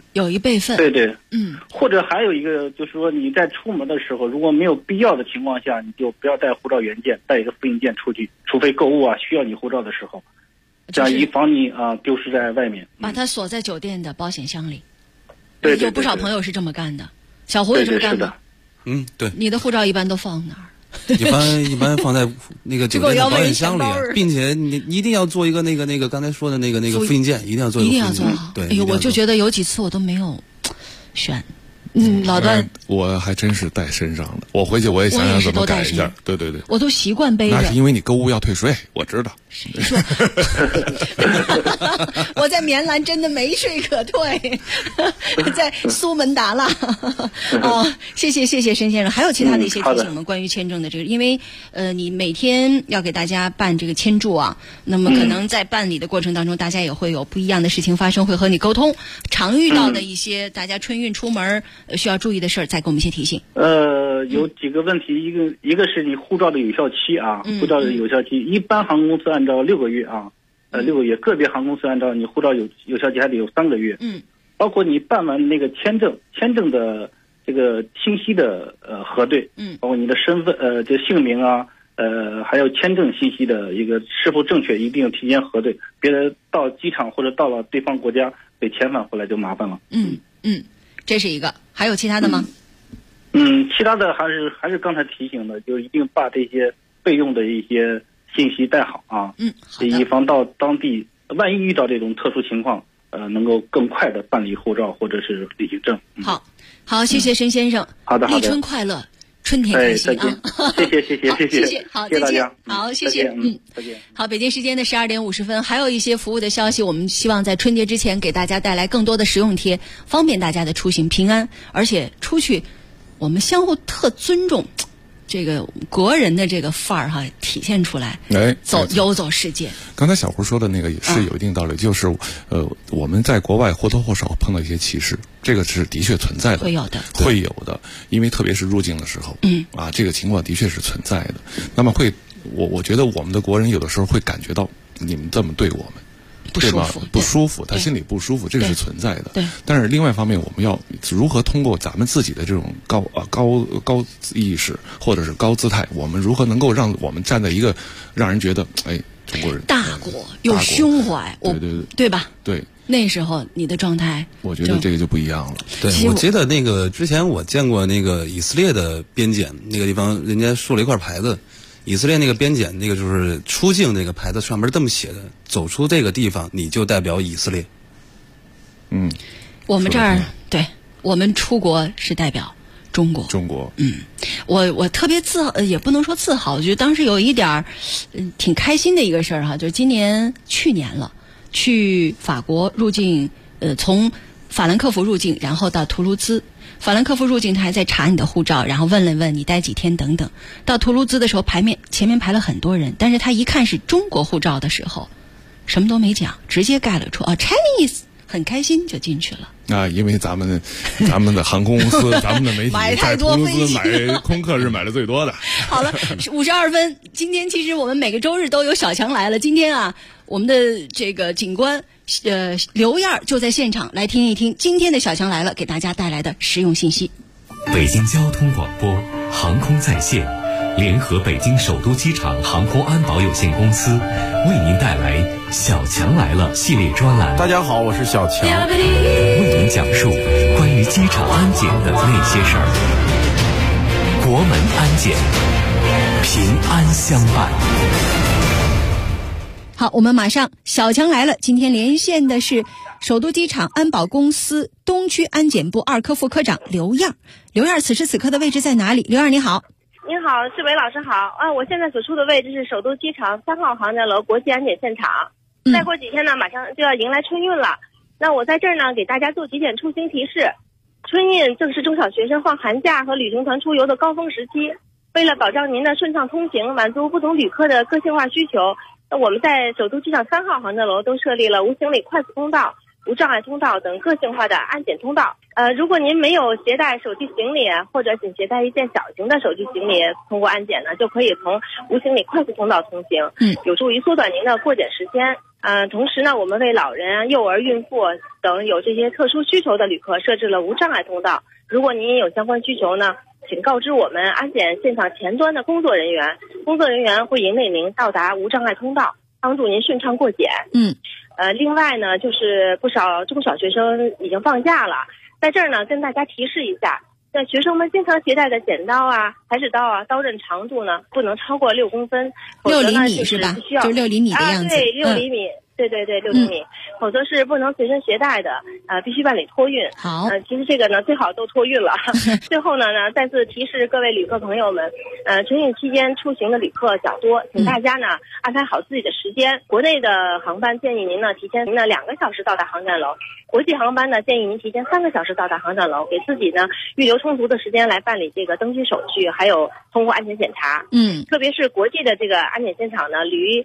[SPEAKER 5] 有一备份。
[SPEAKER 1] 对对，或者还有一个就是说，你在出门的时候，如果没有必要的情况下，你就不要带护照原件，带一个复印件出去，除非购物啊需要你护照的时候，这样以防你丢失在外面。
[SPEAKER 5] 把它锁在酒店的保险箱里。
[SPEAKER 1] 对，
[SPEAKER 5] 有不少朋友是这么干的，小胡也这么干吗？
[SPEAKER 12] 对。
[SPEAKER 5] 你的护照一般都放哪儿？
[SPEAKER 12] 一般放在那个酒店的保险箱里，并且你一定要做一个那个刚才说的那个复印件，一定要做一个复印件。
[SPEAKER 5] 一定要做好。
[SPEAKER 12] 对，
[SPEAKER 5] 哎呦，我就觉得有几次我都没有选。老段，
[SPEAKER 11] 我还真是带身上的，我回去我也想想怎么改一下。对，
[SPEAKER 5] 我都习惯背着。
[SPEAKER 11] 那是因为你购物要退税，我知道。
[SPEAKER 5] 谁说？我在棉兰真的没税可退，在苏门答腊。谢谢申先生。还有其他的一些提醒吗？关于签证的这个，因为你每天要给大家办这个签注啊，那么可能在办理的过程当中，大家也会有不一样的事情发生，会和你沟通。常遇到的一些大家春运出门需要注意的事儿，再给我们一些提醒。
[SPEAKER 1] 有几个问题，一个是你护照的有效期啊，护照的有效期，一般航空公司按照6个月啊，6个月，个别航空公司按照你护照有效期还得有3个月。包括你办完那个签证的这个信息的核对，包括你的身份这姓名啊，还有签证信息的一个是否正确，一定提前核对，别到机场或者到了对方国家被遣返回来就麻烦了。
[SPEAKER 5] 这是一个，还有其他的吗？
[SPEAKER 1] 其他的还是刚才提醒的，就一定把这些备用的一些信息带好啊。
[SPEAKER 5] 好的，
[SPEAKER 1] 以防到当地万一遇到这种特殊情况，能够更快的办理护照或者是旅行证。
[SPEAKER 5] 好，谢谢申先生。
[SPEAKER 1] 好的，
[SPEAKER 5] 立春快乐，春天开心啊！谢谢，好，再见。好，谢谢，
[SPEAKER 1] 再见。
[SPEAKER 5] 好，北京时间的12点50分，还有一些服务的消息，我们希望在春节之前给大家带来更多的实用贴，方便大家的出行平安，而且出去我们相互特尊重。这个国人的这个范儿哈，体现出来，游走世界。
[SPEAKER 11] 刚才小胡说的那个也是有一定道理，就是我们在国外或多或少碰到一些歧视，这个是的确存在的，会有的，因为特别是入境的时候，这个情况的确是存在的。那么我觉得我们的国人有的时候会感觉到你们这么对我们。不舒服，他心里不舒服，这个是存在的。
[SPEAKER 5] 对。
[SPEAKER 11] 但是另外一方面，我们要如何通过咱们自己的这种高意识或者是高姿态，我们如何能够让我们站在一个让人觉得中国人
[SPEAKER 5] 大国有胸怀，对吧？
[SPEAKER 11] 对。
[SPEAKER 5] 那时候你的状态，
[SPEAKER 11] 我觉得这个就不一样了。
[SPEAKER 12] 对，我记得那个之前我见过那个以色列的边检那个地方，人家竖了一块牌子。以色列那个边检那个就是出境那个牌子上面这么写的，走出这个地方你就代表以色列。
[SPEAKER 5] 我们这儿对，我们出国是代表中国。我特别自豪，也不能说自豪，就当时有一点挺开心的一个事儿哈，就是去年了，去法国入境，从法兰克福入境，然后到图卢兹。法兰克福入境，他还在查你的护照，然后问了问你待几天等等。到图卢兹的时候，前面排了很多人，但是他一看是中国护照的时候，什么都没讲，直接盖了出Chinese， 很开心就进去了。
[SPEAKER 11] 因为咱们的航空公司，咱们的媒体在图卢兹买空客是买的最多的。
[SPEAKER 5] 好了，52分。今天其实我们每个周日都有小强来了。今天啊，我们的这个警官刘燕就在现场，来听一听今天的小强来了给大家带来的实用信息。
[SPEAKER 22] 北京交通广播航空在线联合北京首都机场航空安保有限公司为您带来小强来了系列专栏。
[SPEAKER 4] 大家好，我是小强，
[SPEAKER 22] 为您讲述关于机场安检的那些事儿。国门安检，平安相伴。
[SPEAKER 5] 好，我们马上小强来了。今天连线的是首都机场安保公司东区安检部2科副科长刘燕。刘燕此时此刻的位置在哪里？刘燕你好。
[SPEAKER 8] 您好，世伟老师好。我现在所处的位置是首都机场3号航站楼国际安检现场。再过几天呢，马上就要迎来春运了。那我在这儿呢，给大家做几点出行提示。春运正是中小学生放寒假和旅行团出游的高峰时期。为了保障您的顺畅通行，满足不同旅客的个性化需求，我们在首都机场3号航站楼都设立了无行李快速通道、无障碍通道等个性化的安检通道。如果您没有携带手提行李，或者仅携带一件小型的手提行李通过安检呢，就可以从无行李快速通道通行，有助于缩短您的过检时间。 同时呢，我们为老人啊、幼儿、孕妇等有这些特殊需求的旅客设置了无障碍通道。如果您有相关需求呢，请告知我们安检现场前端的工作人员，工作人员会引领您到达无障碍通道，帮助您顺畅过检。另外呢，就是不少中小学生已经放假了，在这儿呢跟大家提示一下，在学生们经常携带的剪刀啊、裁纸刀啊，刀刃长度呢不能超过6公分
[SPEAKER 5] ，6厘米是吧？就6厘米的样子。
[SPEAKER 8] 对，6厘米。对，6厘米，否则是不能随身携带的，必须办理托运。
[SPEAKER 5] 好，
[SPEAKER 8] 其实这个呢，最好都托运了。最后呢，再次提示各位旅客朋友们，春运期间出行的旅客较多，请大家呢安排好自己的时间。国内的航班建议您呢提前2个小时到达航站楼，国际航班呢建议您提前3个小时到达航站楼，给自己呢预留充足的时间来办理这个登机手续，还有通过安全检查。特别是国际的这个安检现场呢，离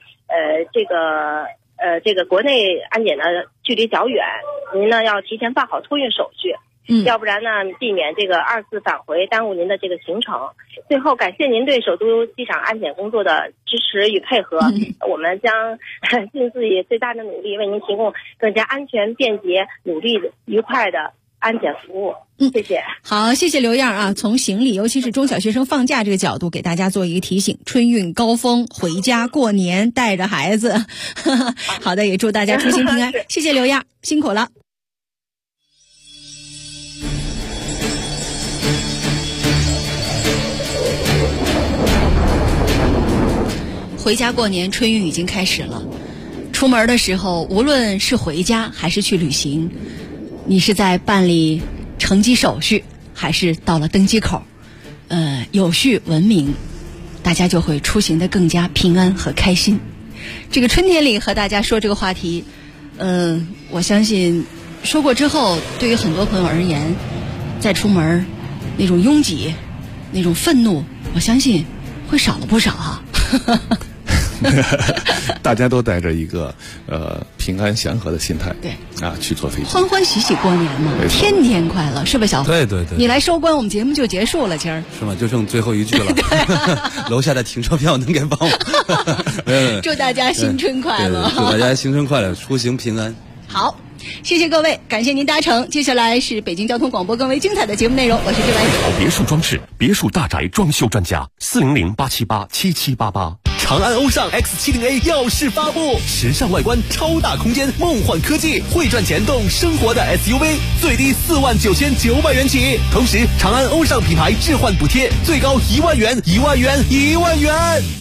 [SPEAKER 8] 这个国内安检的距离较远，您呢要提前办好托运手续，要不然呢避免这个2次返回耽误您的这个行程。最后感谢您对首都机场安检工作的支持与配合，我们将尽自己最大的努力为您提供更加安全、便捷、努力、愉快的安检服务。谢谢。
[SPEAKER 5] 好，谢谢刘燕啊。从行李，尤其是中小学生放假这个角度，给大家做一个提醒：春运高峰回家过年，带着孩子。好的，也祝大家出行平安。谢谢刘燕，辛苦了。回家过年，春运已经开始了。出门的时候，无论是回家还是去旅行，你是在办理乘机手续，还是到了登机口，有序文明，大家就会出行的更加平安和开心。这个春天里和大家说这个话题，我相信说过之后，对于很多朋友而言，再出门那种拥挤、那种愤怒，我相信会少了不少啊。
[SPEAKER 11] 大家都带着一个平安祥和的心态，
[SPEAKER 5] 对
[SPEAKER 11] 啊，去坐飞机，
[SPEAKER 5] 欢欢喜喜过年嘛，天天快乐，是吧，小
[SPEAKER 12] 对，
[SPEAKER 5] 你来收官，我们节目就结束了，今儿
[SPEAKER 12] 是吗？就剩最后一句了。楼下的停车票能给帮我？
[SPEAKER 5] 祝大家新春快乐！
[SPEAKER 12] 祝大家新春快乐，出行平安。
[SPEAKER 5] 好，谢谢各位，感谢您搭乘。接下来是北京交通广播更为精彩的节目内容，我是志文。
[SPEAKER 15] 好别墅装饰，别墅大宅装修专家，400-878-7788。
[SPEAKER 3] 长安欧尚 X70A 耀世发布，时尚外观，超大空间，梦幻科技，会赚钱动生活的 SUV， 最低49900元起。同时，长安欧尚品牌置换补贴最高1万元，1万元，1万元。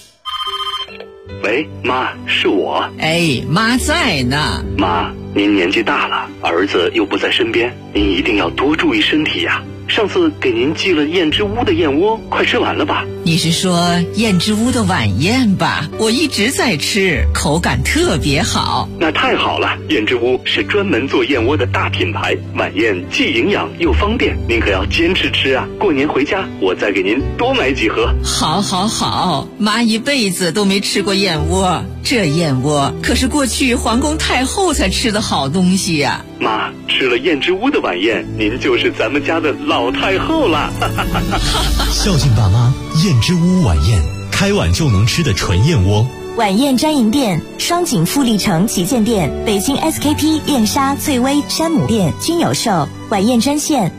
[SPEAKER 4] 喂，妈，是我。
[SPEAKER 13] 哎，妈在呢。
[SPEAKER 4] 妈，您年纪大了，儿子又不在身边，您一定要多注意身体呀。上次给您寄了燕之屋的燕窝，快吃完了吧？
[SPEAKER 13] 你是说燕之屋的晚宴吧？我一直在吃，口感特别好。
[SPEAKER 4] 那太好了，燕之屋是专门做燕窝的大品牌，晚宴既营养又方便，您可要坚持吃啊！过年回家，我再给您多买几盒。
[SPEAKER 13] 好，妈一辈子都没吃过燕窝，这燕窝可是过去皇宫太后才吃的好东西呀。
[SPEAKER 4] 妈，吃了燕之屋的晚宴，您就是咱们家的老太后了。
[SPEAKER 3] 孝敬爸妈，燕之屋晚宴，开碗就能吃的纯燕窝。
[SPEAKER 14] 晚宴专营店：双井富力城旗舰店、北京 SKP 燕莎、翠微、山姆店均有售。晚宴专线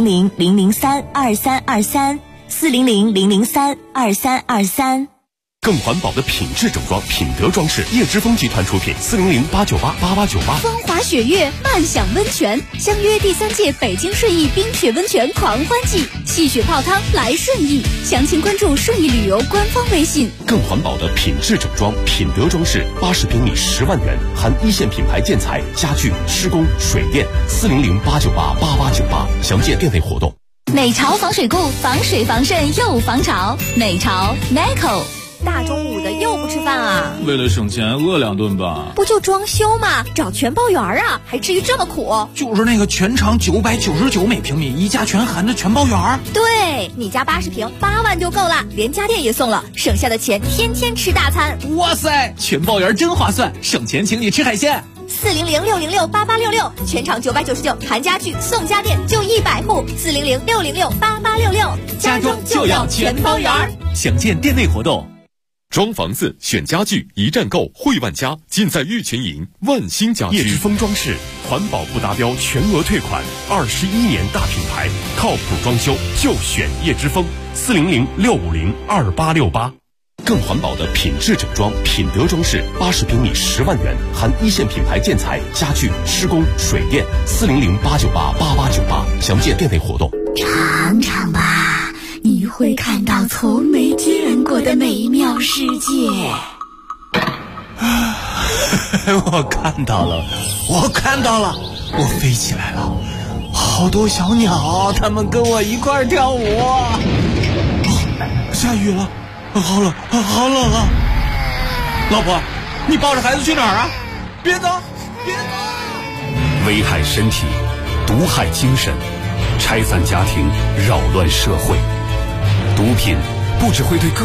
[SPEAKER 14] ：400-003-2323，400-003-2323。
[SPEAKER 15] 更环保的品质整装，品德装饰，叶之峰集团出品，400-898-8898。
[SPEAKER 26] 风华雪月，漫享温泉，相约第3届北京顺义冰雪温泉狂欢季，戏雪泡汤来顺义，详情关注顺义旅游官方微信。
[SPEAKER 15] 更环保的品质整装，品德装饰，80平米10万元，含1线品牌建材、家具、施工、水电，400-898-8898。详见店内活动。
[SPEAKER 26] 美潮防水固，防水防渗又防潮，美潮 Meco。大中午的又不吃饭啊？
[SPEAKER 16] 为了省钱，饿2顿吧。
[SPEAKER 26] 不就装修吗？找全包圆啊，还至于这么苦？
[SPEAKER 16] 就是那个全长999每平米，一家全含着全包圆。
[SPEAKER 26] 对，你家80平8万就够了，连家电也送了，省下的钱天天吃大餐。
[SPEAKER 16] 哇塞，全包圆真划算，省钱请你吃海鲜。
[SPEAKER 26] 400-606-8866，全场999，含家具送家电，就100户。400-606-8866，
[SPEAKER 16] 家装就要全包圆。详见店内活动。
[SPEAKER 6] 装房子、选家具，一站购，汇万家，尽在玉泉营万兴家居。
[SPEAKER 15] 叶之峰装饰，环保不达标全额退款，21年大品牌，靠谱装修就选叶之峰，400-650-2868。更环保的品质整装，品德装饰，80平米10万元，含一线品牌建材、家具、施工、水电，400-898-8898。详见店内活动。
[SPEAKER 26] 尝尝吧，你会看到从没见过的美妙世界。
[SPEAKER 17] 我看到了，我飞起来了，好多小鸟，它们跟我一块跳舞。下雨了。好冷啊！老婆，你抱着孩子去哪儿啊？别走！
[SPEAKER 15] 危害身体，毒害精神，拆散家庭，扰乱社会。毒品不只会对个